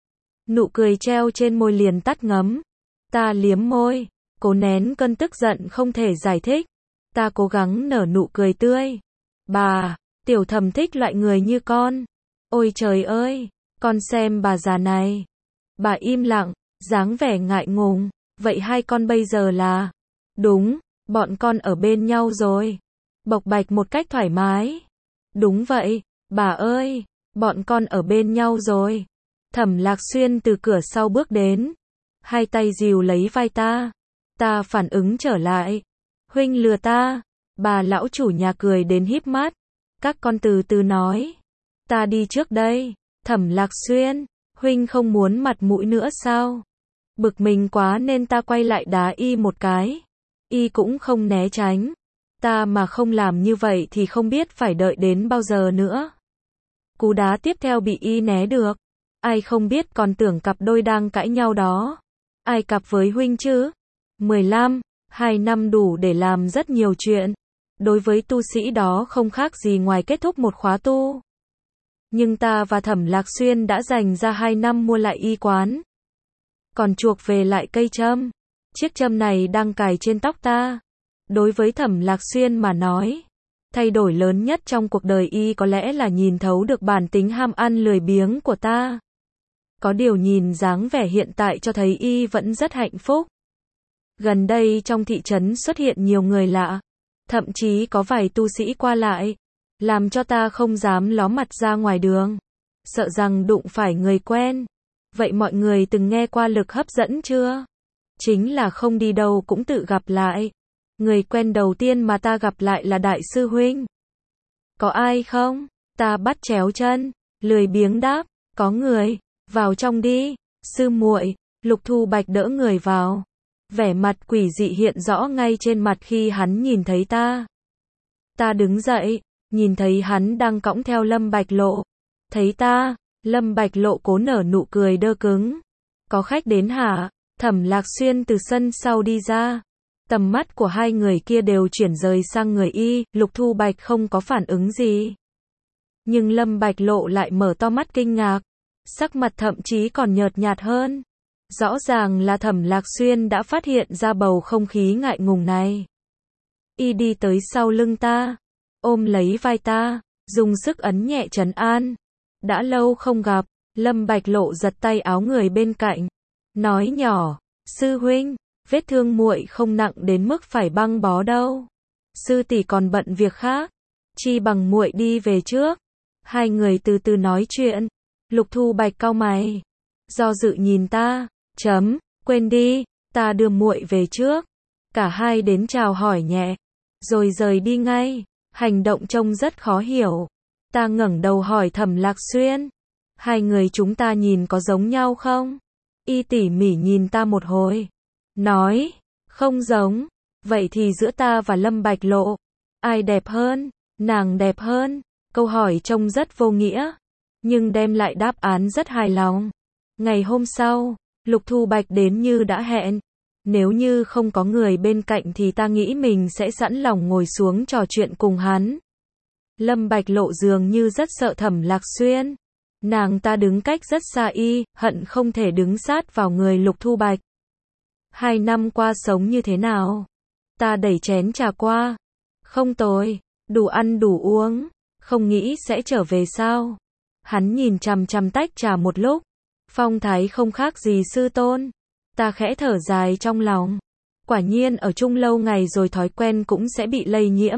Nụ cười treo trên môi liền tắt ngấm. Ta liếm môi, cố nén cơn tức giận không thể giải thích. Ta cố gắng nở nụ cười tươi. Bà, Tiểu Thẩm thích loại người như con. Ôi trời ơi, con xem bà già này. Bà im lặng, dáng vẻ ngại ngùng. Vậy hai con bây giờ là? Đúng, bọn con ở bên nhau rồi. Bộc bạch một cách thoải mái. Đúng vậy, bà ơi, bọn con ở bên nhau rồi. Thẩm Lạc Xuyên từ cửa sau bước đến. Hai tay dìu lấy vai ta. Ta phản ứng trở lại. Huynh lừa ta. Bà lão chủ nhà cười đến híp mắt. Các con từ từ nói. Ta đi trước đây. Thẩm Lạc Xuyên, huynh không muốn mặt mũi nữa sao? Bực mình quá nên ta quay lại đá y một cái. Y cũng không né tránh. Ta mà không làm như vậy thì không biết phải đợi đến bao giờ nữa. Cú đá tiếp theo bị y né được. Ai không biết còn tưởng cặp đôi đang cãi nhau đó. Ai cặp với huynh chứ? mười lăm, hai năm đủ để làm rất nhiều chuyện. Đối với tu sĩ đó không khác gì ngoài kết thúc một khóa tu. Nhưng ta và Thẩm Lạc Xuyên đã dành ra hai năm mua lại y quán. Còn chuộc về lại cây châm. Chiếc châm này đang cài trên tóc ta. Đối với Thẩm Lạc Xuyên mà nói, thay đổi lớn nhất trong cuộc đời y có lẽ là nhìn thấu được bản tính ham ăn lười biếng của ta. Có điều nhìn dáng vẻ hiện tại cho thấy y vẫn rất hạnh phúc. Gần đây trong thị trấn xuất hiện nhiều người lạ, thậm chí có vài tu sĩ qua lại, làm cho ta không dám ló mặt ra ngoài đường, sợ rằng đụng phải người quen. Vậy mọi người từng nghe qua lực hấp dẫn chưa? Chính là không đi đâu cũng tự gặp lại. Người quen đầu tiên mà ta gặp lại là đại sư huynh. Có ai không? Ta bắt chéo chân, lười biếng đáp, có người. Vào trong đi, sư muội. Lục Thu Bạch đỡ người vào. Vẻ mặt quỷ dị hiện rõ ngay trên mặt khi hắn nhìn thấy ta. Ta đứng dậy, nhìn thấy hắn đang cõng theo Lâm Bạch Lộ. Thấy ta, Lâm Bạch Lộ cố nở nụ cười đơ cứng. Có khách đến hả? Thẩm Lạc Xuyên từ sân sau đi ra. Tầm mắt của hai người kia đều chuyển rời sang người y, Lục Thu Bạch không có phản ứng gì. Nhưng Lâm Bạch Lộ lại mở to mắt kinh ngạc. Sắc mặt thậm chí còn nhợt nhạt hơn. Rõ ràng là Thẩm Lạc Xuyên đã phát hiện ra bầu không khí ngại ngùng này. Y đi tới sau lưng ta, ôm lấy vai ta, dùng sức ấn nhẹ trấn an. Đã lâu không gặp, Lâm Bạch Lộ giật tay áo người bên cạnh, nói nhỏ, sư huynh, vết thương muội không nặng đến mức phải băng bó đâu. Sư tỷ còn bận việc khác, chi bằng muội đi về trước. Hai người từ từ nói chuyện. Lục Thu Bạch cau mày, do dự nhìn ta, chấm, quên đi, ta đưa muội về trước. Cả hai đến chào hỏi nhẹ, rồi rời đi ngay. Hành động trông rất khó hiểu. Ta ngẩng đầu hỏi Thẩm Lạc Xuyên, hai người chúng ta nhìn có giống nhau không? Y tỉ mỉ nhìn ta một hồi, nói, không giống. Vậy thì giữa ta và Lâm Bạch Lộ, ai đẹp hơn? Nàng đẹp hơn. Câu hỏi trông rất vô nghĩa, nhưng đem lại đáp án rất hài lòng. Ngày hôm sau, Lục Thu Bạch đến như đã hẹn. Nếu như không có người bên cạnh thì ta nghĩ mình sẽ sẵn lòng ngồi xuống trò chuyện cùng hắn. Lâm Bạch Lộ dường như rất sợ Thẩm Lạc Xuyên. Nàng ta đứng cách rất xa y, hận không thể đứng sát vào người Lục Thu Bạch. Hai năm qua sống như thế nào? Ta đẩy chén trà qua. Không tồi, đủ ăn đủ uống. Không nghĩ sẽ trở về sao? Hắn nhìn chằm chằm tách trà một lúc. Phong thái không khác gì sư tôn. Ta khẽ thở dài trong lòng. Quả nhiên ở chung lâu ngày rồi thói quen cũng sẽ bị lây nhiễm.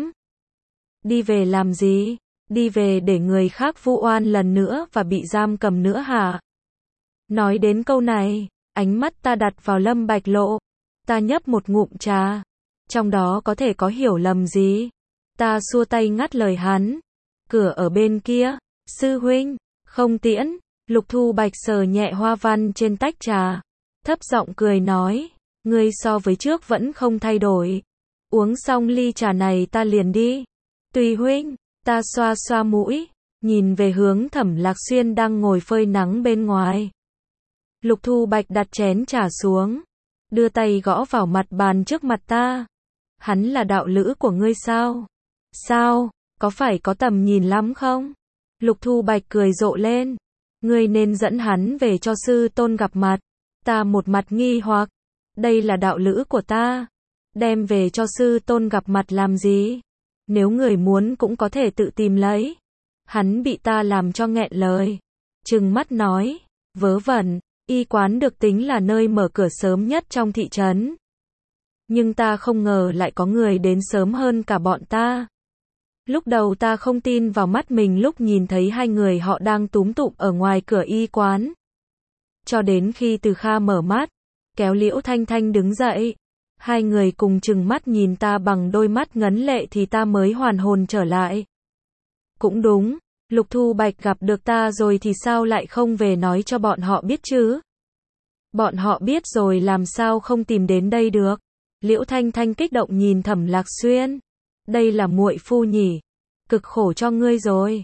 Đi về làm gì? Đi về để người khác vu oan lần nữa và bị giam cầm nữa hả? Nói đến câu này, ánh mắt ta đặt vào Lâm Bạch Lộ. Ta nhấp một ngụm trà. Trong đó có thể có hiểu lầm gì? Ta xua tay ngắt lời hắn. Cửa ở bên kia. Sư huynh, không tiễn. Lục Thu Bạch sờ nhẹ hoa văn trên tách trà. Thấp giọng cười nói. Ngươi so với trước vẫn không thay đổi. Uống xong ly trà này ta liền đi. Tùy huynh. Ta xoa xoa mũi, nhìn về hướng Thẩm Lạc Xuyên đang ngồi phơi nắng bên ngoài. Lục Thu Bạch đặt chén trà xuống, đưa tay gõ vào mặt bàn trước mặt ta. Hắn là đạo lữ của ngươi sao? Sao? Có phải có tầm nhìn lắm không? Lục Thu Bạch cười rộ lên. Ngươi nên dẫn hắn về cho sư tôn gặp mặt. Ta một mặt nghi hoặc. Đây là đạo lữ của ta. Đem về cho sư tôn gặp mặt làm gì? Nếu người muốn cũng có thể tự tìm lấy. Hắn bị ta làm cho nghẹn lời. Trừng mắt nói, vớ vẩn, y quán được tính là nơi mở cửa sớm nhất trong thị trấn. Nhưng ta không ngờ lại có người đến sớm hơn cả bọn ta. Lúc đầu ta không tin vào mắt mình lúc nhìn thấy hai người họ đang túm tụm ở ngoài cửa y quán. Cho đến khi Từ Kha mở mắt, kéo Liễu Thanh Thanh đứng dậy. Hai người cùng chừng mắt nhìn ta bằng đôi mắt ngấn lệ thì ta mới hoàn hồn trở lại. Cũng đúng, Lục Thu Bạch gặp được ta rồi thì sao lại không về nói cho bọn họ biết chứ? Bọn họ biết rồi làm sao không tìm đến đây được? Liễu Thanh Thanh kích động nhìn Thẩm Lạc Xuyên. Đây là muội phu nhỉ? Cực khổ cho ngươi rồi.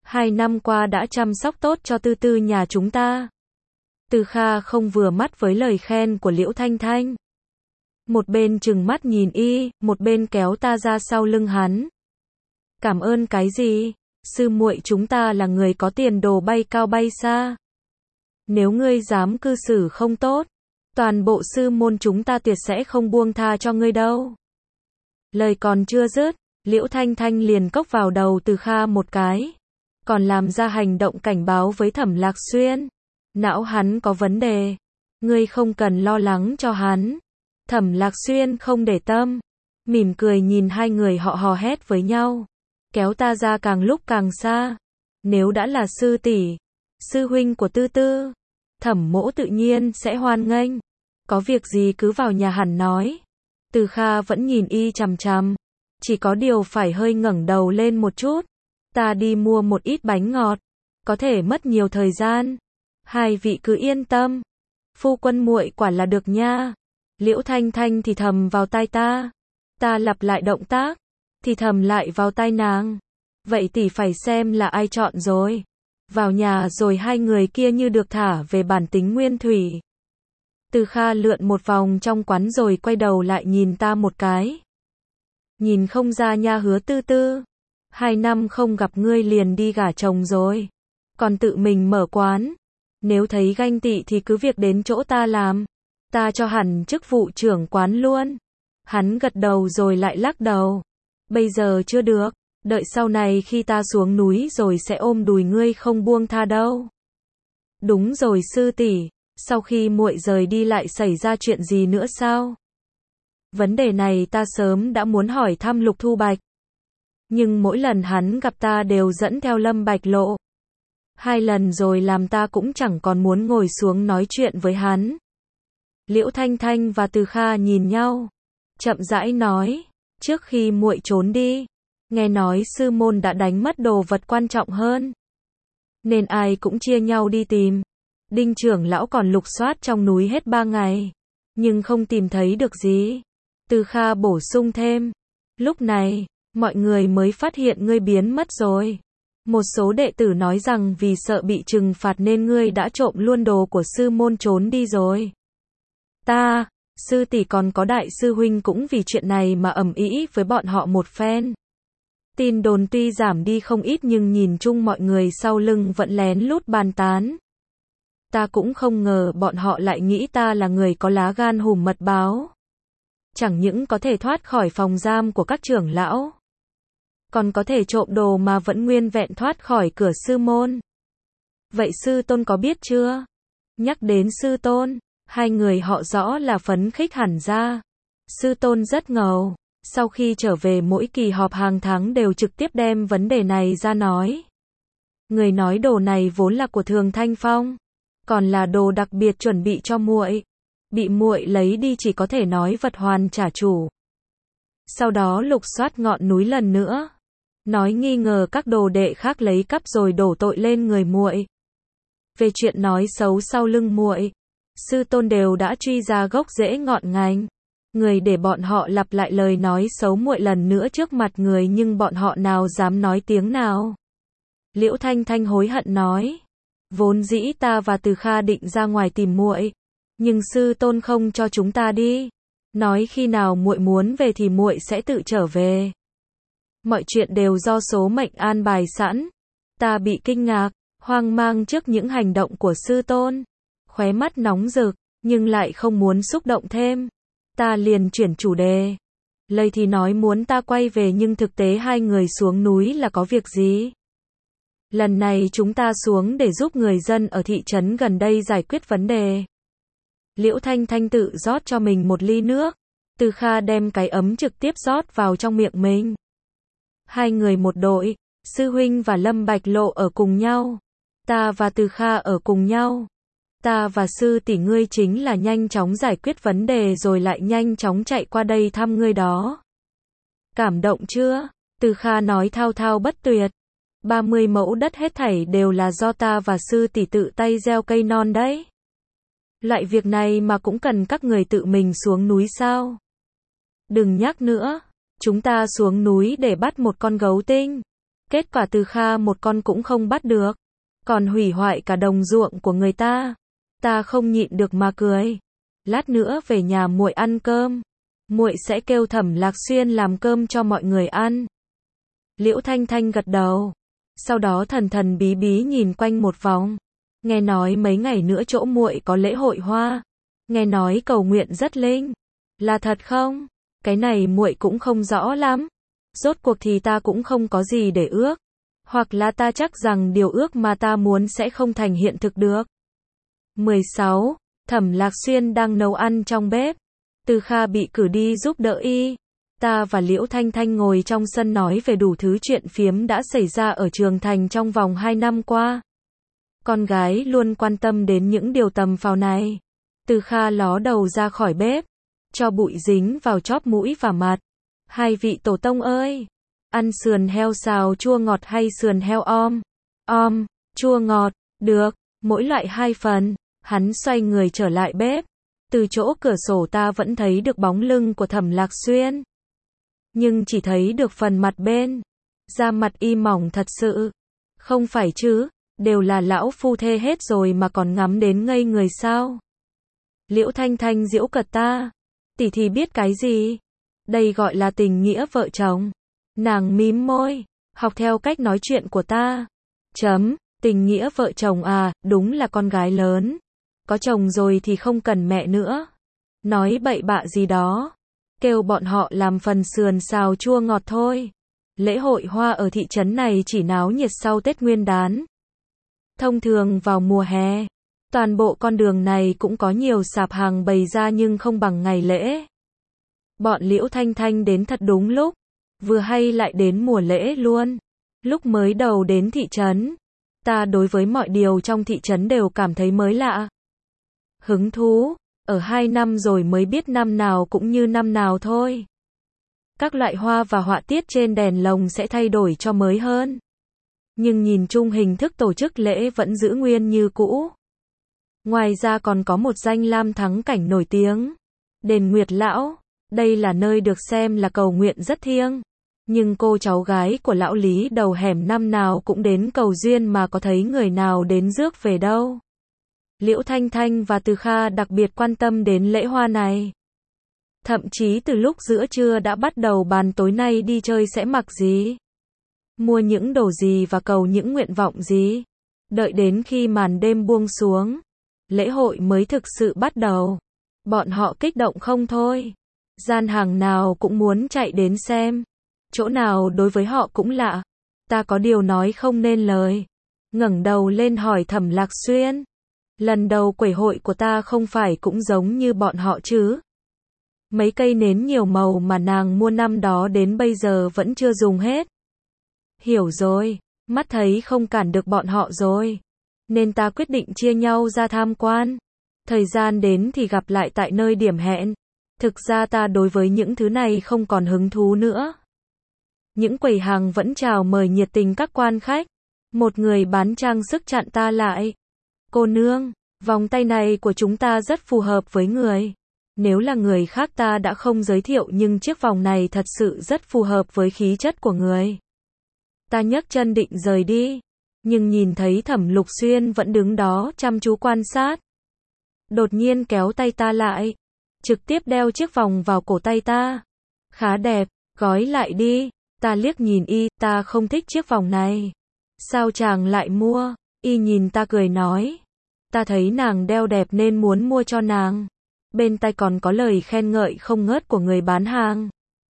Hai năm qua đã chăm sóc tốt cho Tư Tư nhà chúng ta. Từ Kha không vừa mắt với lời khen của Liễu Thanh Thanh. Một bên trừng mắt nhìn y, một bên kéo ta ra sau lưng hắn. Cảm ơn cái gì? Sư muội chúng ta là người có tiền đồ bay cao bay xa. Nếu ngươi dám cư xử không tốt, toàn bộ sư môn chúng ta tuyệt sẽ không buông tha cho ngươi đâu. Lời còn chưa dứt, Liễu Thanh Thanh liền cốc vào đầu Từ Kha một cái, còn làm ra hành động cảnh báo với Thẩm Lạc Xuyên. Não hắn có vấn đề, ngươi không cần lo lắng cho hắn. Thẩm Lạc Xuyên không để tâm, mỉm cười nhìn hai người họ hò hét với nhau, kéo ta ra càng lúc càng xa. Nếu đã là sư tỷ, sư huynh của Tư Tư, Thẩm mỗ tự nhiên sẽ hoan nghênh. Có việc gì cứ vào nhà hẳn nói. Từ Kha vẫn nhìn y chằm chằm, chỉ có điều phải hơi ngẩng đầu lên một chút. Ta đi mua một ít bánh ngọt, có thể mất nhiều thời gian. Hai vị cứ yên tâm, phu quân muội quả là được nha. Liễu Thanh Thanh thì thầm vào tai ta, ta lặp lại động tác, thì thầm lại vào tai nàng. Vậy tỷ phải xem là ai chọn rồi. Vào nhà rồi hai người kia như được thả về bản tính nguyên thủy. Từ Kha lượn một vòng trong quán rồi quay đầu lại nhìn ta một cái. Nhìn không ra nha Hứa Tư Tư, hai năm không gặp ngươi liền đi gả chồng rồi, còn tự mình mở quán. Nếu thấy ganh tị thì cứ việc đến chỗ ta làm, ta cho hẳn chức vụ trưởng quán luôn. Hắn gật đầu rồi lại lắc đầu. Bây giờ chưa được, đợi sau này khi ta xuống núi rồi sẽ ôm đùi ngươi không buông tha đâu. Đúng rồi sư tỷ, sau khi muội rời đi lại xảy ra chuyện gì nữa sao? Vấn đề này ta sớm đã muốn hỏi thăm Lục Thu Bạch, nhưng mỗi lần hắn gặp ta đều dẫn theo Lâm Bạch Lộ. Hai lần rồi làm ta cũng chẳng còn muốn ngồi xuống nói chuyện với hắn. Liễu Thanh Thanh và Từ Kha nhìn nhau, chậm rãi nói, trước khi muội trốn đi, nghe nói sư môn đã đánh mất đồ vật quan trọng hơn, nên ai cũng chia nhau đi tìm. Đinh trưởng lão còn lục soát trong núi hết ba ngày, nhưng không tìm thấy được gì. Từ Kha bổ sung thêm, lúc này, mọi người mới phát hiện ngươi biến mất rồi. Một số đệ tử nói rằng vì sợ bị trừng phạt nên ngươi đã trộm luôn đồ của sư môn trốn đi rồi. Ta, sư tỷ còn có đại sư huynh cũng vì chuyện này mà ầm ĩ với bọn họ một phen. Tin đồn tuy giảm đi không ít nhưng nhìn chung mọi người sau lưng vẫn lén lút bàn tán. Ta cũng không ngờ bọn họ lại nghĩ ta là người có lá gan hùm mật báo. Chẳng những có thể thoát khỏi phòng giam của các trưởng lão, còn có thể trộm đồ mà vẫn nguyên vẹn thoát khỏi cửa sư môn. Vậy sư tôn có biết chưa? Nhắc đến sư tôn, hai người họ rõ là phấn khích hẳn ra. Sư tôn rất ngầu, sau khi trở về mỗi kỳ họp hàng tháng đều trực tiếp đem vấn đề này ra nói. Người nói đồ này vốn là của Thường Thanh Phong, còn là đồ đặc biệt chuẩn bị cho muội, bị muội lấy đi chỉ có thể nói vật hoàn trả chủ. Sau đó lục soát ngọn núi lần nữa, nói nghi ngờ các đồ đệ khác lấy cắp rồi đổ tội lên người muội. Về chuyện nói xấu sau lưng muội, sư tôn đều đã truy ra gốc rễ ngọn ngành. Người để bọn họ lặp lại lời nói xấu muội lần nữa trước mặt người nhưng bọn họ nào dám nói tiếng nào. Liễu Thanh Thanh hối hận nói, vốn dĩ ta và Từ Kha định ra ngoài tìm muội, nhưng sư tôn không cho chúng ta đi, nói khi nào muội muốn về thì muội sẽ tự trở về. Mọi chuyện đều do số mệnh an bài sẵn. Ta bị kinh ngạc, hoang mang trước những hành động của sư tôn, khóe mắt nóng rực, nhưng lại không muốn xúc động thêm. Ta liền chuyển chủ đề. Lời thì nói muốn ta quay về nhưng thực tế hai người xuống núi là có việc gì? Lần này chúng ta xuống để giúp người dân ở thị trấn gần đây giải quyết vấn đề. Liễu Thanh Thanh tự rót cho mình một ly nước. Từ Kha đem cái ấm trực tiếp rót vào trong miệng mình. Hai người một đội, sư huynh và Lâm Bạch Lộ ở cùng nhau. Ta và Từ Kha ở cùng nhau. Ta và sư tỷ ngươi chính là nhanh chóng giải quyết vấn đề rồi lại nhanh chóng chạy qua đây thăm ngươi đó. Cảm động chưa? Từ Kha nói thao thao bất tuyệt. ba mươi mẫu đất hết thảy đều là do ta và sư tỷ tự tay gieo cây non đấy. Loại việc này mà cũng cần các người tự mình xuống núi sao? Đừng nhắc nữa. Chúng ta xuống núi để bắt một con gấu tinh. Kết quả Từ Kha một con cũng không bắt được, còn hủy hoại cả đồng ruộng của người ta. Ta không nhịn được mà cười. Lát nữa về nhà muội ăn cơm, muội sẽ kêu Thẩm Lạc Xuyên làm cơm cho mọi người ăn. Liễu Thanh Thanh gật đầu, sau đó thần thần bí bí nhìn quanh một vòng. Nghe nói mấy ngày nữa chỗ muội có lễ hội hoa, nghe nói cầu nguyện rất linh, là thật không? Cái này muội cũng không rõ lắm. Rốt cuộc thì ta cũng không có gì để ước, hoặc là ta chắc rằng điều ước mà ta muốn sẽ không thành hiện thực được. mười sáu. Thẩm Lạc Xuyên đang nấu ăn trong bếp. Từ Kha bị cử đi giúp đỡ y. Ta và Liễu Thanh Thanh ngồi trong sân nói về đủ thứ chuyện phiếm đã xảy ra ở Trường Thành trong vòng hai năm qua. Con gái luôn quan tâm đến những điều tầm phào này. Từ Kha ló đầu ra khỏi bếp, cho bụi dính vào chóp mũi và mặt. Hai vị tổ tông ơi, ăn sườn heo xào chua ngọt hay sườn heo om? Om, chua ngọt, được, mỗi loại hai phần. Hắn xoay người trở lại bếp. Từ chỗ cửa sổ ta vẫn thấy được bóng lưng của Thẩm Lạc Xuyên, nhưng chỉ thấy được phần mặt bên. Da mặt y mỏng thật sự. Không phải chứ, đều là lão phu thê hết rồi mà còn ngắm đến ngây người sao? Liễu Thanh Thanh giễu cợt ta. Tỷ thì biết cái gì? Đây gọi là tình nghĩa vợ chồng. Nàng mím môi, học theo cách nói chuyện của ta. Chấm, tình nghĩa vợ chồng à, đúng là con gái lớn. Có chồng rồi thì không cần mẹ nữa. Nói bậy bạ gì đó. Kêu bọn họ làm phần sườn xào chua ngọt thôi. Lễ hội hoa ở thị trấn này chỉ náo nhiệt sau Tết Nguyên đán. Thông thường vào mùa hè, toàn bộ con đường này cũng có nhiều sạp hàng bày ra nhưng không bằng ngày lễ. Bọn Liễu Thanh Thanh đến thật đúng lúc, vừa hay lại đến mùa lễ luôn. Lúc mới đầu đến thị trấn, ta đối với mọi điều trong thị trấn đều cảm thấy mới lạ. Hứng thú, ở hai năm rồi mới biết năm nào cũng như năm nào thôi. Các loại hoa và họa tiết trên đèn lồng sẽ thay đổi cho mới hơn. Nhưng nhìn chung hình thức tổ chức lễ vẫn giữ nguyên như cũ. Ngoài ra còn có một danh lam thắng cảnh nổi tiếng, Đền Nguyệt Lão. Đây là nơi được xem là cầu nguyện rất thiêng. Nhưng cô cháu gái của lão Lý đầu hẻm năm nào cũng đến cầu duyên mà có thấy người nào đến rước về đâu. Liễu Thanh Thanh và Từ Kha đặc biệt quan tâm đến lễ hoa này. Thậm chí từ lúc giữa trưa đã bắt đầu bàn tối nay đi chơi sẽ mặc gì, mua những đồ gì và cầu những nguyện vọng gì. Đợi đến khi màn đêm buông xuống, lễ hội mới thực sự bắt đầu. Bọn họ kích động không thôi. Gian hàng nào cũng muốn chạy đến xem. Chỗ nào đối với họ cũng lạ. Ta có điều nói không nên lời. Ngẩng đầu lên hỏi Thẩm Lạc Xuyên. Lần đầu quẩy hội của ta không phải cũng giống như bọn họ chứ? Mấy cây nến nhiều màu mà nàng mua năm đó đến bây giờ vẫn chưa dùng hết. Hiểu rồi, mắt thấy không cản được bọn họ rồi. Nên ta quyết định chia nhau ra tham quan. Thời gian đến thì gặp lại tại nơi điểm hẹn. Thực ra ta đối với những thứ này không còn hứng thú nữa. Những quầy hàng vẫn chào mời nhiệt tình các quan khách. Một người bán trang sức chặn ta lại. Cô nương, vòng tay này của chúng ta rất phù hợp với người. Nếu là người khác ta đã không giới thiệu nhưng chiếc vòng này thật sự rất phù hợp với khí chất của người. Ta nhấc chân định rời đi. Nhưng nhìn thấy Thẩm Lục Xuyên vẫn đứng đó chăm chú quan sát. Đột nhiên kéo tay ta lại. Trực tiếp đeo chiếc vòng vào cổ tay ta. Khá đẹp, gói lại đi. Ta liếc nhìn y, ta không thích chiếc vòng này. Sao chàng lại mua? Y nhìn ta cười nói. Ta thấy nàng đeo đẹp nên muốn mua cho nàng. Bên tai còn có lời khen ngợi không ngớt của người bán hàng.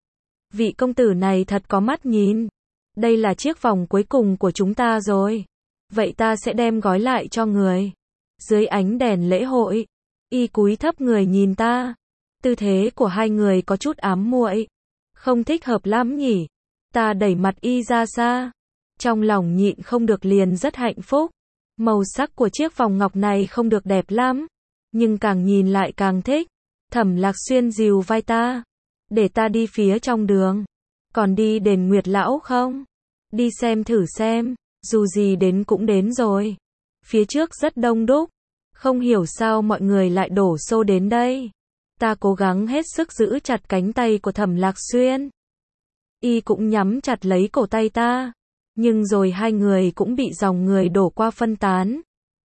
Vị công tử này thật có mắt nhìn. Đây là chiếc vòng cuối cùng của chúng ta rồi. Vậy ta sẽ đem gói lại cho người. Dưới ánh đèn lễ hội, y cúi thấp người nhìn ta. Tư thế của hai người có chút ám muội. Không thích hợp lắm nhỉ. Ta đẩy mặt y ra xa. Trong lòng nhịn không được liền rất hạnh phúc. Màu sắc của chiếc vòng ngọc này không được đẹp lắm. Nhưng càng nhìn lại càng thích. Thẩm Lạc Xuyên dìu vai ta. Để ta đi phía trong đường. Còn đi đền Nguyệt Lão không? Đi xem thử xem. Dù gì đến cũng đến rồi. Phía trước rất đông đúc. Không hiểu sao mọi người lại đổ xô đến đây. Ta cố gắng hết sức giữ chặt cánh tay của Thẩm Lạc Xuyên. Y cũng nhắm chặt lấy cổ tay ta. Nhưng rồi hai người cũng bị dòng người đổ qua phân tán.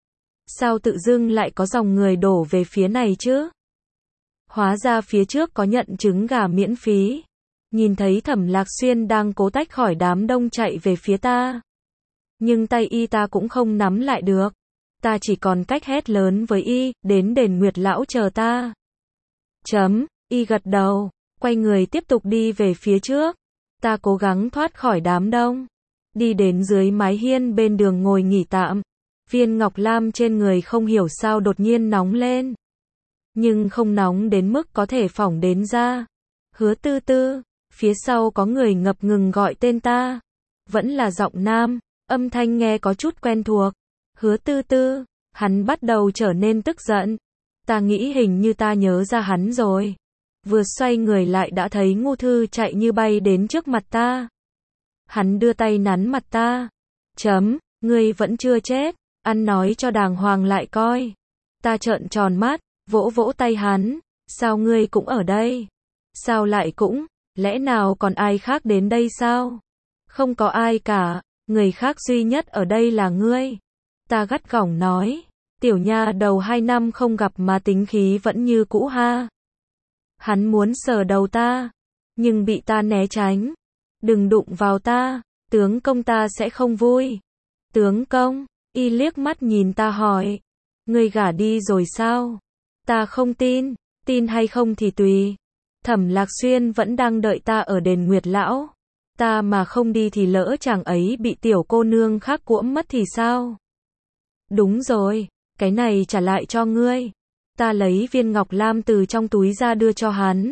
Sao tự dưng lại có dòng người đổ về phía này chứ? Hóa ra phía trước có nhận trứng gà miễn phí. Nhìn thấy Thẩm Lạc Xuyên đang cố tách khỏi đám đông chạy về phía ta. Nhưng tay y ta cũng không nắm lại được. Ta chỉ còn cách hét lớn với y, đến đền Nguyệt Lão chờ ta. Chấm, y gật đầu, quay người tiếp tục đi về phía trước. Ta cố gắng thoát khỏi đám đông. Đi đến dưới mái hiên bên đường ngồi nghỉ tạm. Viên ngọc lam trên người không hiểu sao đột nhiên nóng lên. Nhưng không nóng đến mức có thể phỏng đến da. Hứa Tư Tư, phía sau có người ngập ngừng gọi tên ta. Vẫn là giọng nam, âm thanh nghe có chút quen thuộc. Hứa Tư Tư, hắn bắt đầu trở nên tức giận. Ta nghĩ hình như ta nhớ ra hắn rồi. Vừa xoay người lại đã thấy Ngô Thư chạy như bay đến trước mặt ta. Hắn đưa tay nắn mặt ta. Chấm, ngươi vẫn chưa chết, ăn nói cho đàng hoàng lại coi. Ta trợn tròn mắt, vỗ vỗ tay hắn. Sao ngươi cũng ở đây? Sao lại cũng, lẽ nào còn ai khác đến đây sao? Không có ai cả, người khác duy nhất ở đây là ngươi. Ta gắt gỏng nói, tiểu nha đầu hai năm không gặp mà tính khí vẫn như cũ ha. Hắn muốn sờ đầu ta, nhưng bị ta né tránh. Đừng đụng vào ta, tướng công ta sẽ không vui. Tướng công, y liếc mắt nhìn ta hỏi, ngươi gả đi rồi sao? Ta không tin, tin hay không thì tùy. Thẩm Lạc Xuyên vẫn đang đợi ta ở đền Nguyệt Lão. Ta mà không đi thì lỡ chàng ấy bị tiểu cô nương khác cuỗm mất thì sao? Đúng rồi, cái này trả lại cho ngươi. Ta lấy viên ngọc lam từ trong túi ra đưa cho hắn.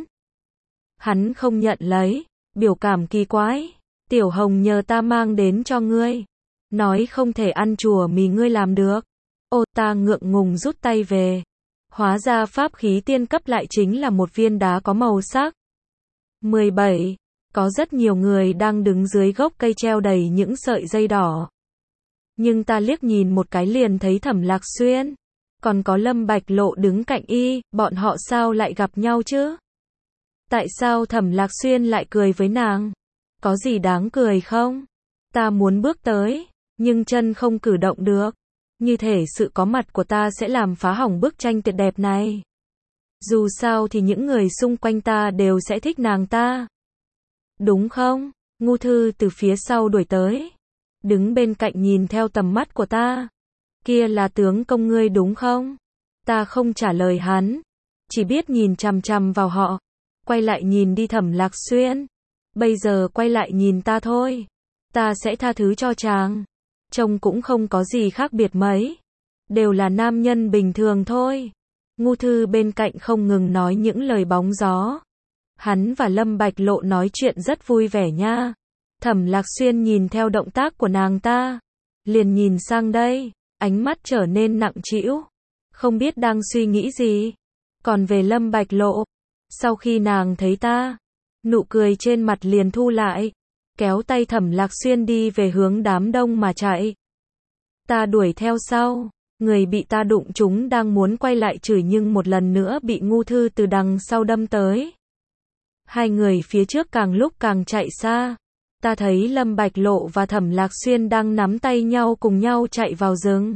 Hắn không nhận lấy, biểu cảm kỳ quái. Tiểu Hồng nhờ ta mang đến cho ngươi. Nói không thể ăn chùa mì ngươi làm được. Ô, ta ngượng ngùng rút tay về. Hóa ra pháp khí tiên cấp lại chính là một viên đá có màu sắc. mười bảy. Có rất nhiều người đang đứng dưới gốc cây treo đầy những sợi dây đỏ. Nhưng ta liếc nhìn một cái liền thấy Thẩm Lạc Xuyên. Còn có Lâm Bạch Lộ đứng cạnh y, bọn họ sao lại gặp nhau chứ? Tại sao Thẩm Lạc Xuyên lại cười với nàng? Có gì đáng cười không? Ta muốn bước tới, nhưng chân không cử động được. Như thể sự có mặt của ta sẽ làm phá hỏng bức tranh tuyệt đẹp này. Dù sao thì những người xung quanh ta đều sẽ thích nàng ta. Đúng không? Ngô Thư từ phía sau đuổi tới. Đứng bên cạnh nhìn theo tầm mắt của ta. Kia là tướng công ngươi đúng không? Ta không trả lời hắn. Chỉ biết nhìn chằm chằm vào họ. Quay lại nhìn đi Thẩm Lạc Xuyên. Bây giờ quay lại nhìn ta thôi. Ta sẽ tha thứ cho chàng. Trông cũng không có gì khác biệt mấy. Đều là nam nhân bình thường thôi. Ngô Thư bên cạnh không ngừng nói những lời bóng gió. Hắn và Lâm Bạch Lộ nói chuyện rất vui vẻ nha. Thẩm Lạc Xuyên nhìn theo động tác của nàng ta. Liền nhìn sang đây. Ánh mắt trở nên nặng trĩu. Không biết đang suy nghĩ gì. Còn về Lâm Bạch Lộ. Sau khi nàng thấy ta. Nụ cười trên mặt liền thu lại. Kéo tay Thẩm Lạc Xuyên đi về hướng đám đông mà chạy. Ta đuổi theo sau. Người bị ta đụng trúng đang muốn quay lại chửi nhưng một lần nữa bị Ngô Thư từ đằng sau đâm tới. Hai người phía trước càng lúc càng chạy xa. Ta thấy Lâm Bạch Lộ và Thẩm Lạc Xuyên đang nắm tay nhau cùng nhau chạy vào rừng.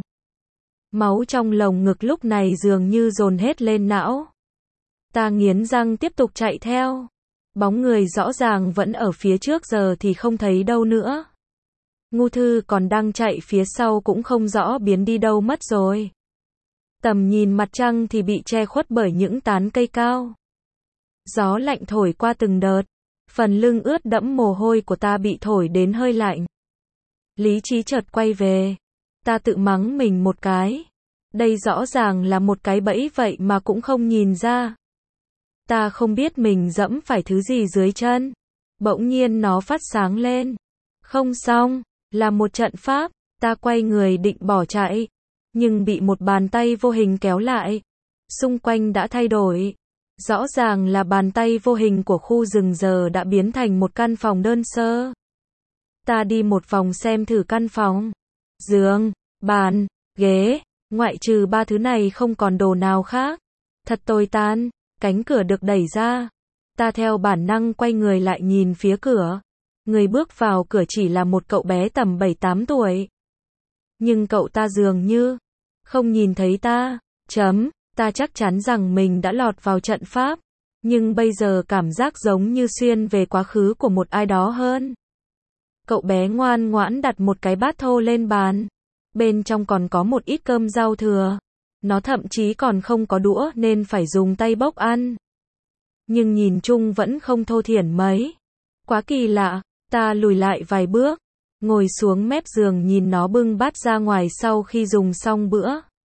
Máu trong lồng ngực lúc này dường như dồn hết lên não. Ta nghiến răng tiếp tục chạy theo. Bóng người rõ ràng vẫn ở phía trước giờ thì không thấy đâu nữa. Ngô Thư còn đang chạy phía sau cũng không rõ biến đi đâu mất rồi. Tầm nhìn mặt trăng thì bị che khuất bởi những tán cây cao. Gió lạnh thổi qua từng đợt. Phần lưng ướt đẫm mồ hôi của ta bị thổi đến hơi lạnh. Lý trí chợt quay về. Ta tự mắng mình một cái. Đây rõ ràng là một cái bẫy vậy mà cũng không nhìn ra. Ta không biết mình dẫm phải thứ gì dưới chân. Bỗng nhiên nó phát sáng lên. Không xong, là một trận pháp. Ta quay người định bỏ chạy. Nhưng bị một bàn tay vô hình kéo lại. Xung quanh đã thay đổi. Rõ ràng là bàn tay vô hình của khu rừng giờ đã biến thành một căn phòng đơn sơ. Ta đi một vòng xem thử căn phòng. Giường, bàn, ghế, ngoại trừ ba thứ này không còn đồ nào khác. Thật tồi tàn. Cánh cửa được đẩy ra. Ta theo bản năng quay người lại nhìn phía cửa. Người bước vào cửa chỉ là một cậu bé tầm bảy tám tuổi. Nhưng cậu ta dường như không nhìn thấy ta. Chấm, ta chắc chắn rằng mình đã lọt vào trận pháp. Nhưng bây giờ cảm giác giống như xuyên về quá khứ của một ai đó hơn. Cậu bé ngoan ngoãn đặt một cái bát thô lên bàn. Bên trong còn có một ít cơm rau thừa. Nó thậm chí còn không có đũa nên phải dùng tay bốc ăn. Nhưng nhìn chung vẫn không thô thiển mấy. Quá kỳ lạ, ta lùi lại vài bước. Ngồi xuống mép giường nhìn nó bưng bát ra ngoài sau khi dùng xong bữa.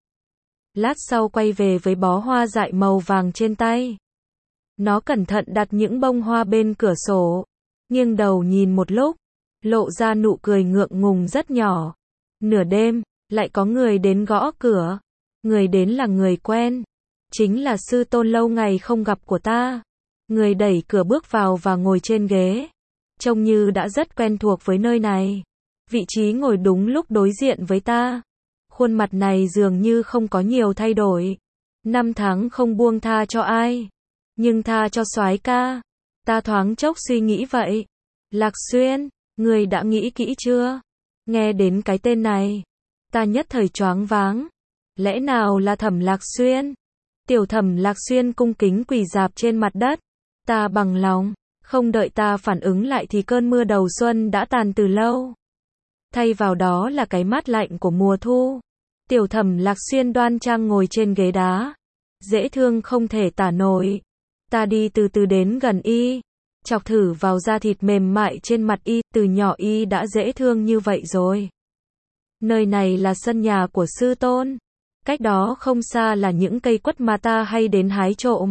Lát sau quay về với bó hoa dại màu vàng trên tay. Nó cẩn thận đặt những bông hoa bên cửa sổ. Nghiêng đầu nhìn một lúc. Lộ ra nụ cười ngượng ngùng rất nhỏ. Nửa đêm, lại có người đến gõ cửa. Người đến là người quen. Chính là sư tôn lâu ngày không gặp của ta. Người đẩy cửa bước vào và ngồi trên ghế. Trông như đã rất quen thuộc với nơi này. Vị trí ngồi đúng lúc đối diện với ta. Khuôn mặt này dường như không có nhiều thay đổi. Năm tháng không buông tha cho ai. Nhưng tha cho soái ca. Ta thoáng chốc suy nghĩ vậy. Lạc Xuyên, người đã nghĩ kỹ chưa? Nghe đến cái tên này. Ta nhất thời choáng váng. Lẽ nào là Thẩm Lạc Xuyên? Tiểu Thẩm Lạc Xuyên cung kính quỳ rạp trên mặt đất. Ta bằng lòng. Không đợi ta phản ứng lại thì cơn mưa đầu xuân đã tàn từ lâu. Thay vào đó là cái mát lạnh của mùa thu. Tiểu Thẩm Lạc Xuyên đoan trang ngồi trên ghế đá. Dễ thương không thể tả nổi. Ta đi từ từ đến gần y. Chọc thử vào da thịt mềm mại trên mặt y. Từ nhỏ y đã dễ thương như vậy rồi. Nơi này là sân nhà của sư tôn. Cách đó không xa là những cây quất mà ta hay đến hái trộm.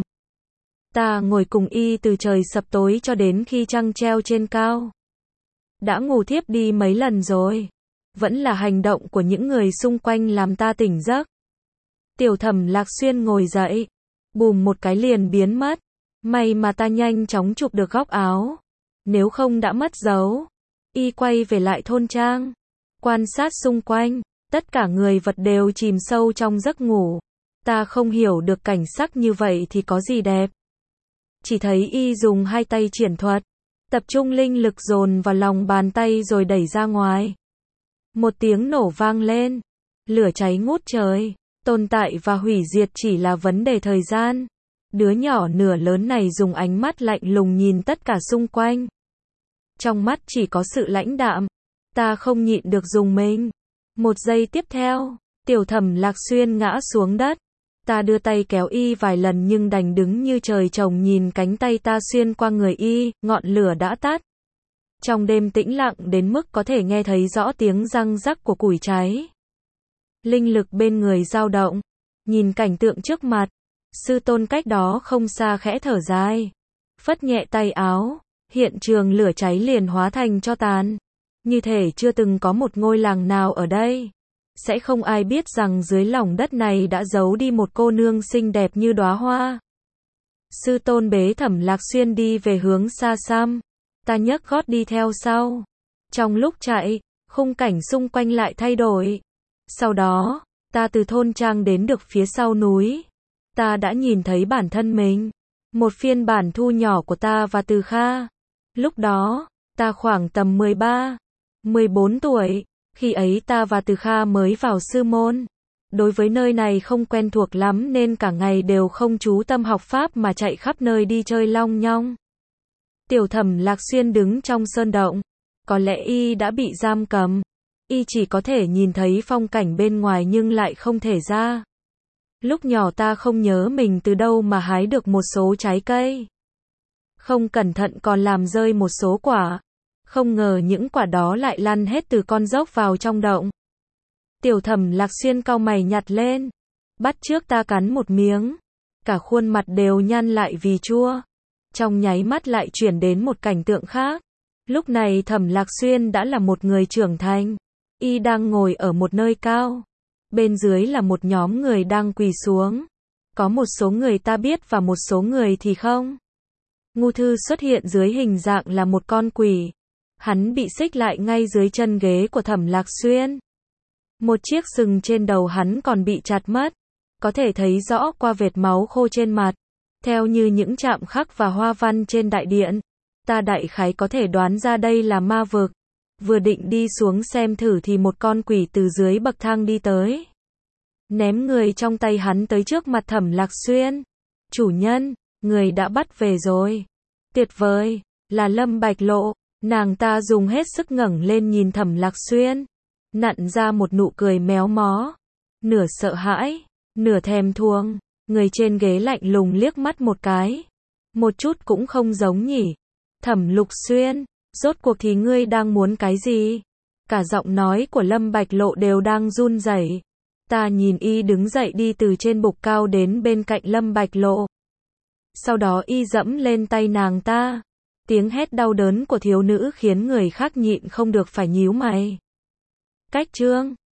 Ta ngồi cùng y từ trời sập tối cho đến khi trăng treo trên cao. Đã ngủ thiếp đi mấy lần rồi. Vẫn là hành động của những người xung quanh làm ta tỉnh giấc. Tiểu Thẩm Lạc Xuyên ngồi dậy. Bùm một cái liền biến mất. May mà ta nhanh chóng chụp được góc áo. Nếu không đã mất dấu. Y quay về lại thôn trang. Quan sát xung quanh. Tất cả người vật đều chìm sâu trong giấc ngủ. Ta không hiểu được cảnh sắc như vậy thì có gì đẹp. Chỉ thấy y dùng hai tay triển thuật. Tập trung linh lực dồn vào lòng bàn tay rồi đẩy ra ngoài. Một tiếng nổ vang lên. Lửa cháy ngút trời. Tồn tại và hủy diệt chỉ là vấn đề thời gian. Đứa nhỏ nửa lớn này dùng ánh mắt lạnh lùng nhìn tất cả xung quanh. Trong mắt chỉ có sự lãnh đạm. Ta không nhịn được rùng mình. Một giây tiếp theo, Tiểu Thẩm Lạc Xuyên ngã xuống đất. Ta đưa tay kéo y vài lần nhưng đành đứng như trời trồng nhìn cánh tay ta xuyên qua người y, ngọn lửa đã tắt. Trong đêm tĩnh lặng đến mức có thể nghe thấy rõ tiếng răng rắc của củi cháy. Linh lực bên người dao động. Nhìn cảnh tượng trước mặt. Sư tôn cách đó không xa khẽ thở dài. Phất nhẹ tay áo. Hiện trường lửa cháy liền hóa thành tro tàn. Như thể chưa từng có một ngôi làng nào ở đây. Sẽ không ai biết rằng dưới lòng đất này đã giấu đi một cô nương xinh đẹp như đóa hoa. Sư tôn bế Thẩm Lạc Xuyên đi về hướng xa xăm. Ta nhấc gót đi theo sau. Trong lúc chạy, khung cảnh xung quanh lại thay đổi. Sau đó, ta từ thôn trang đến được phía sau núi. Ta đã nhìn thấy bản thân mình. Một phiên bản thu nhỏ của ta và Từ Kha. Lúc đó, ta khoảng tầm mười ba, mười bốn tuổi. Khi ấy ta và Từ Kha mới vào sư môn. Đối với nơi này không quen thuộc lắm nên cả ngày đều không chú tâm học pháp mà chạy khắp nơi đi chơi long nhong. Tiểu Thẩm Lạc Xuyên đứng trong sơn động. Có lẽ y đã bị giam cầm. Y chỉ có thể nhìn thấy phong cảnh bên ngoài nhưng lại không thể ra. Lúc nhỏ ta không nhớ mình từ đâu mà hái được một số trái cây. Không cẩn thận còn làm rơi một số quả. Không ngờ những quả đó lại lăn hết từ con dốc vào trong động. Tiểu Thẩm Lạc Xuyên cau mày nhặt lên. Bắt trước ta cắn một miếng. Cả khuôn mặt đều nhăn lại vì chua. Trong nháy mắt lại chuyển đến một cảnh tượng khác. Lúc này Thẩm Lạc Xuyên đã là một người trưởng thành. Y đang ngồi ở một nơi cao. Bên dưới là một nhóm người đang quỳ xuống. Có một số người ta biết và một số người thì không. Ngưu Thư xuất hiện dưới hình dạng là một con quỷ. Hắn bị xích lại ngay dưới chân ghế của Thẩm Lạc Xuyên. Một chiếc sừng trên đầu hắn còn bị chặt mất. Có thể thấy rõ qua vệt máu khô trên mặt. Theo như những chạm khắc và hoa văn trên đại điện. Ta đại khái có thể đoán ra đây là ma vực. Vừa định đi xuống xem thử thì một con quỷ từ dưới bậc thang đi tới. Ném người trong tay hắn tới trước mặt Thẩm Lạc Xuyên. Chủ nhân, người đã bắt về rồi. Tuyệt vời, là Lâm Bạch Lộ. Nàng ta dùng hết sức ngẩng lên nhìn Thẩm Lạc Xuyên. Nặn ra một nụ cười méo mó. Nửa sợ hãi, nửa thèm thuồng. Người trên ghế lạnh lùng liếc mắt một cái. Một chút cũng không giống nhỉ. Thẩm Lục Xuyên, rốt cuộc thì ngươi đang muốn cái gì? Cả giọng nói của Lâm Bạch Lộ đều đang run rẩy. Ta nhìn y đứng dậy đi từ trên bục cao đến bên cạnh Lâm Bạch Lộ. Sau đó y dẫm lên tay nàng ta. Tiếng hét đau đớn của thiếu nữ khiến người khác nhịn không được phải nhíu mày. Cách chương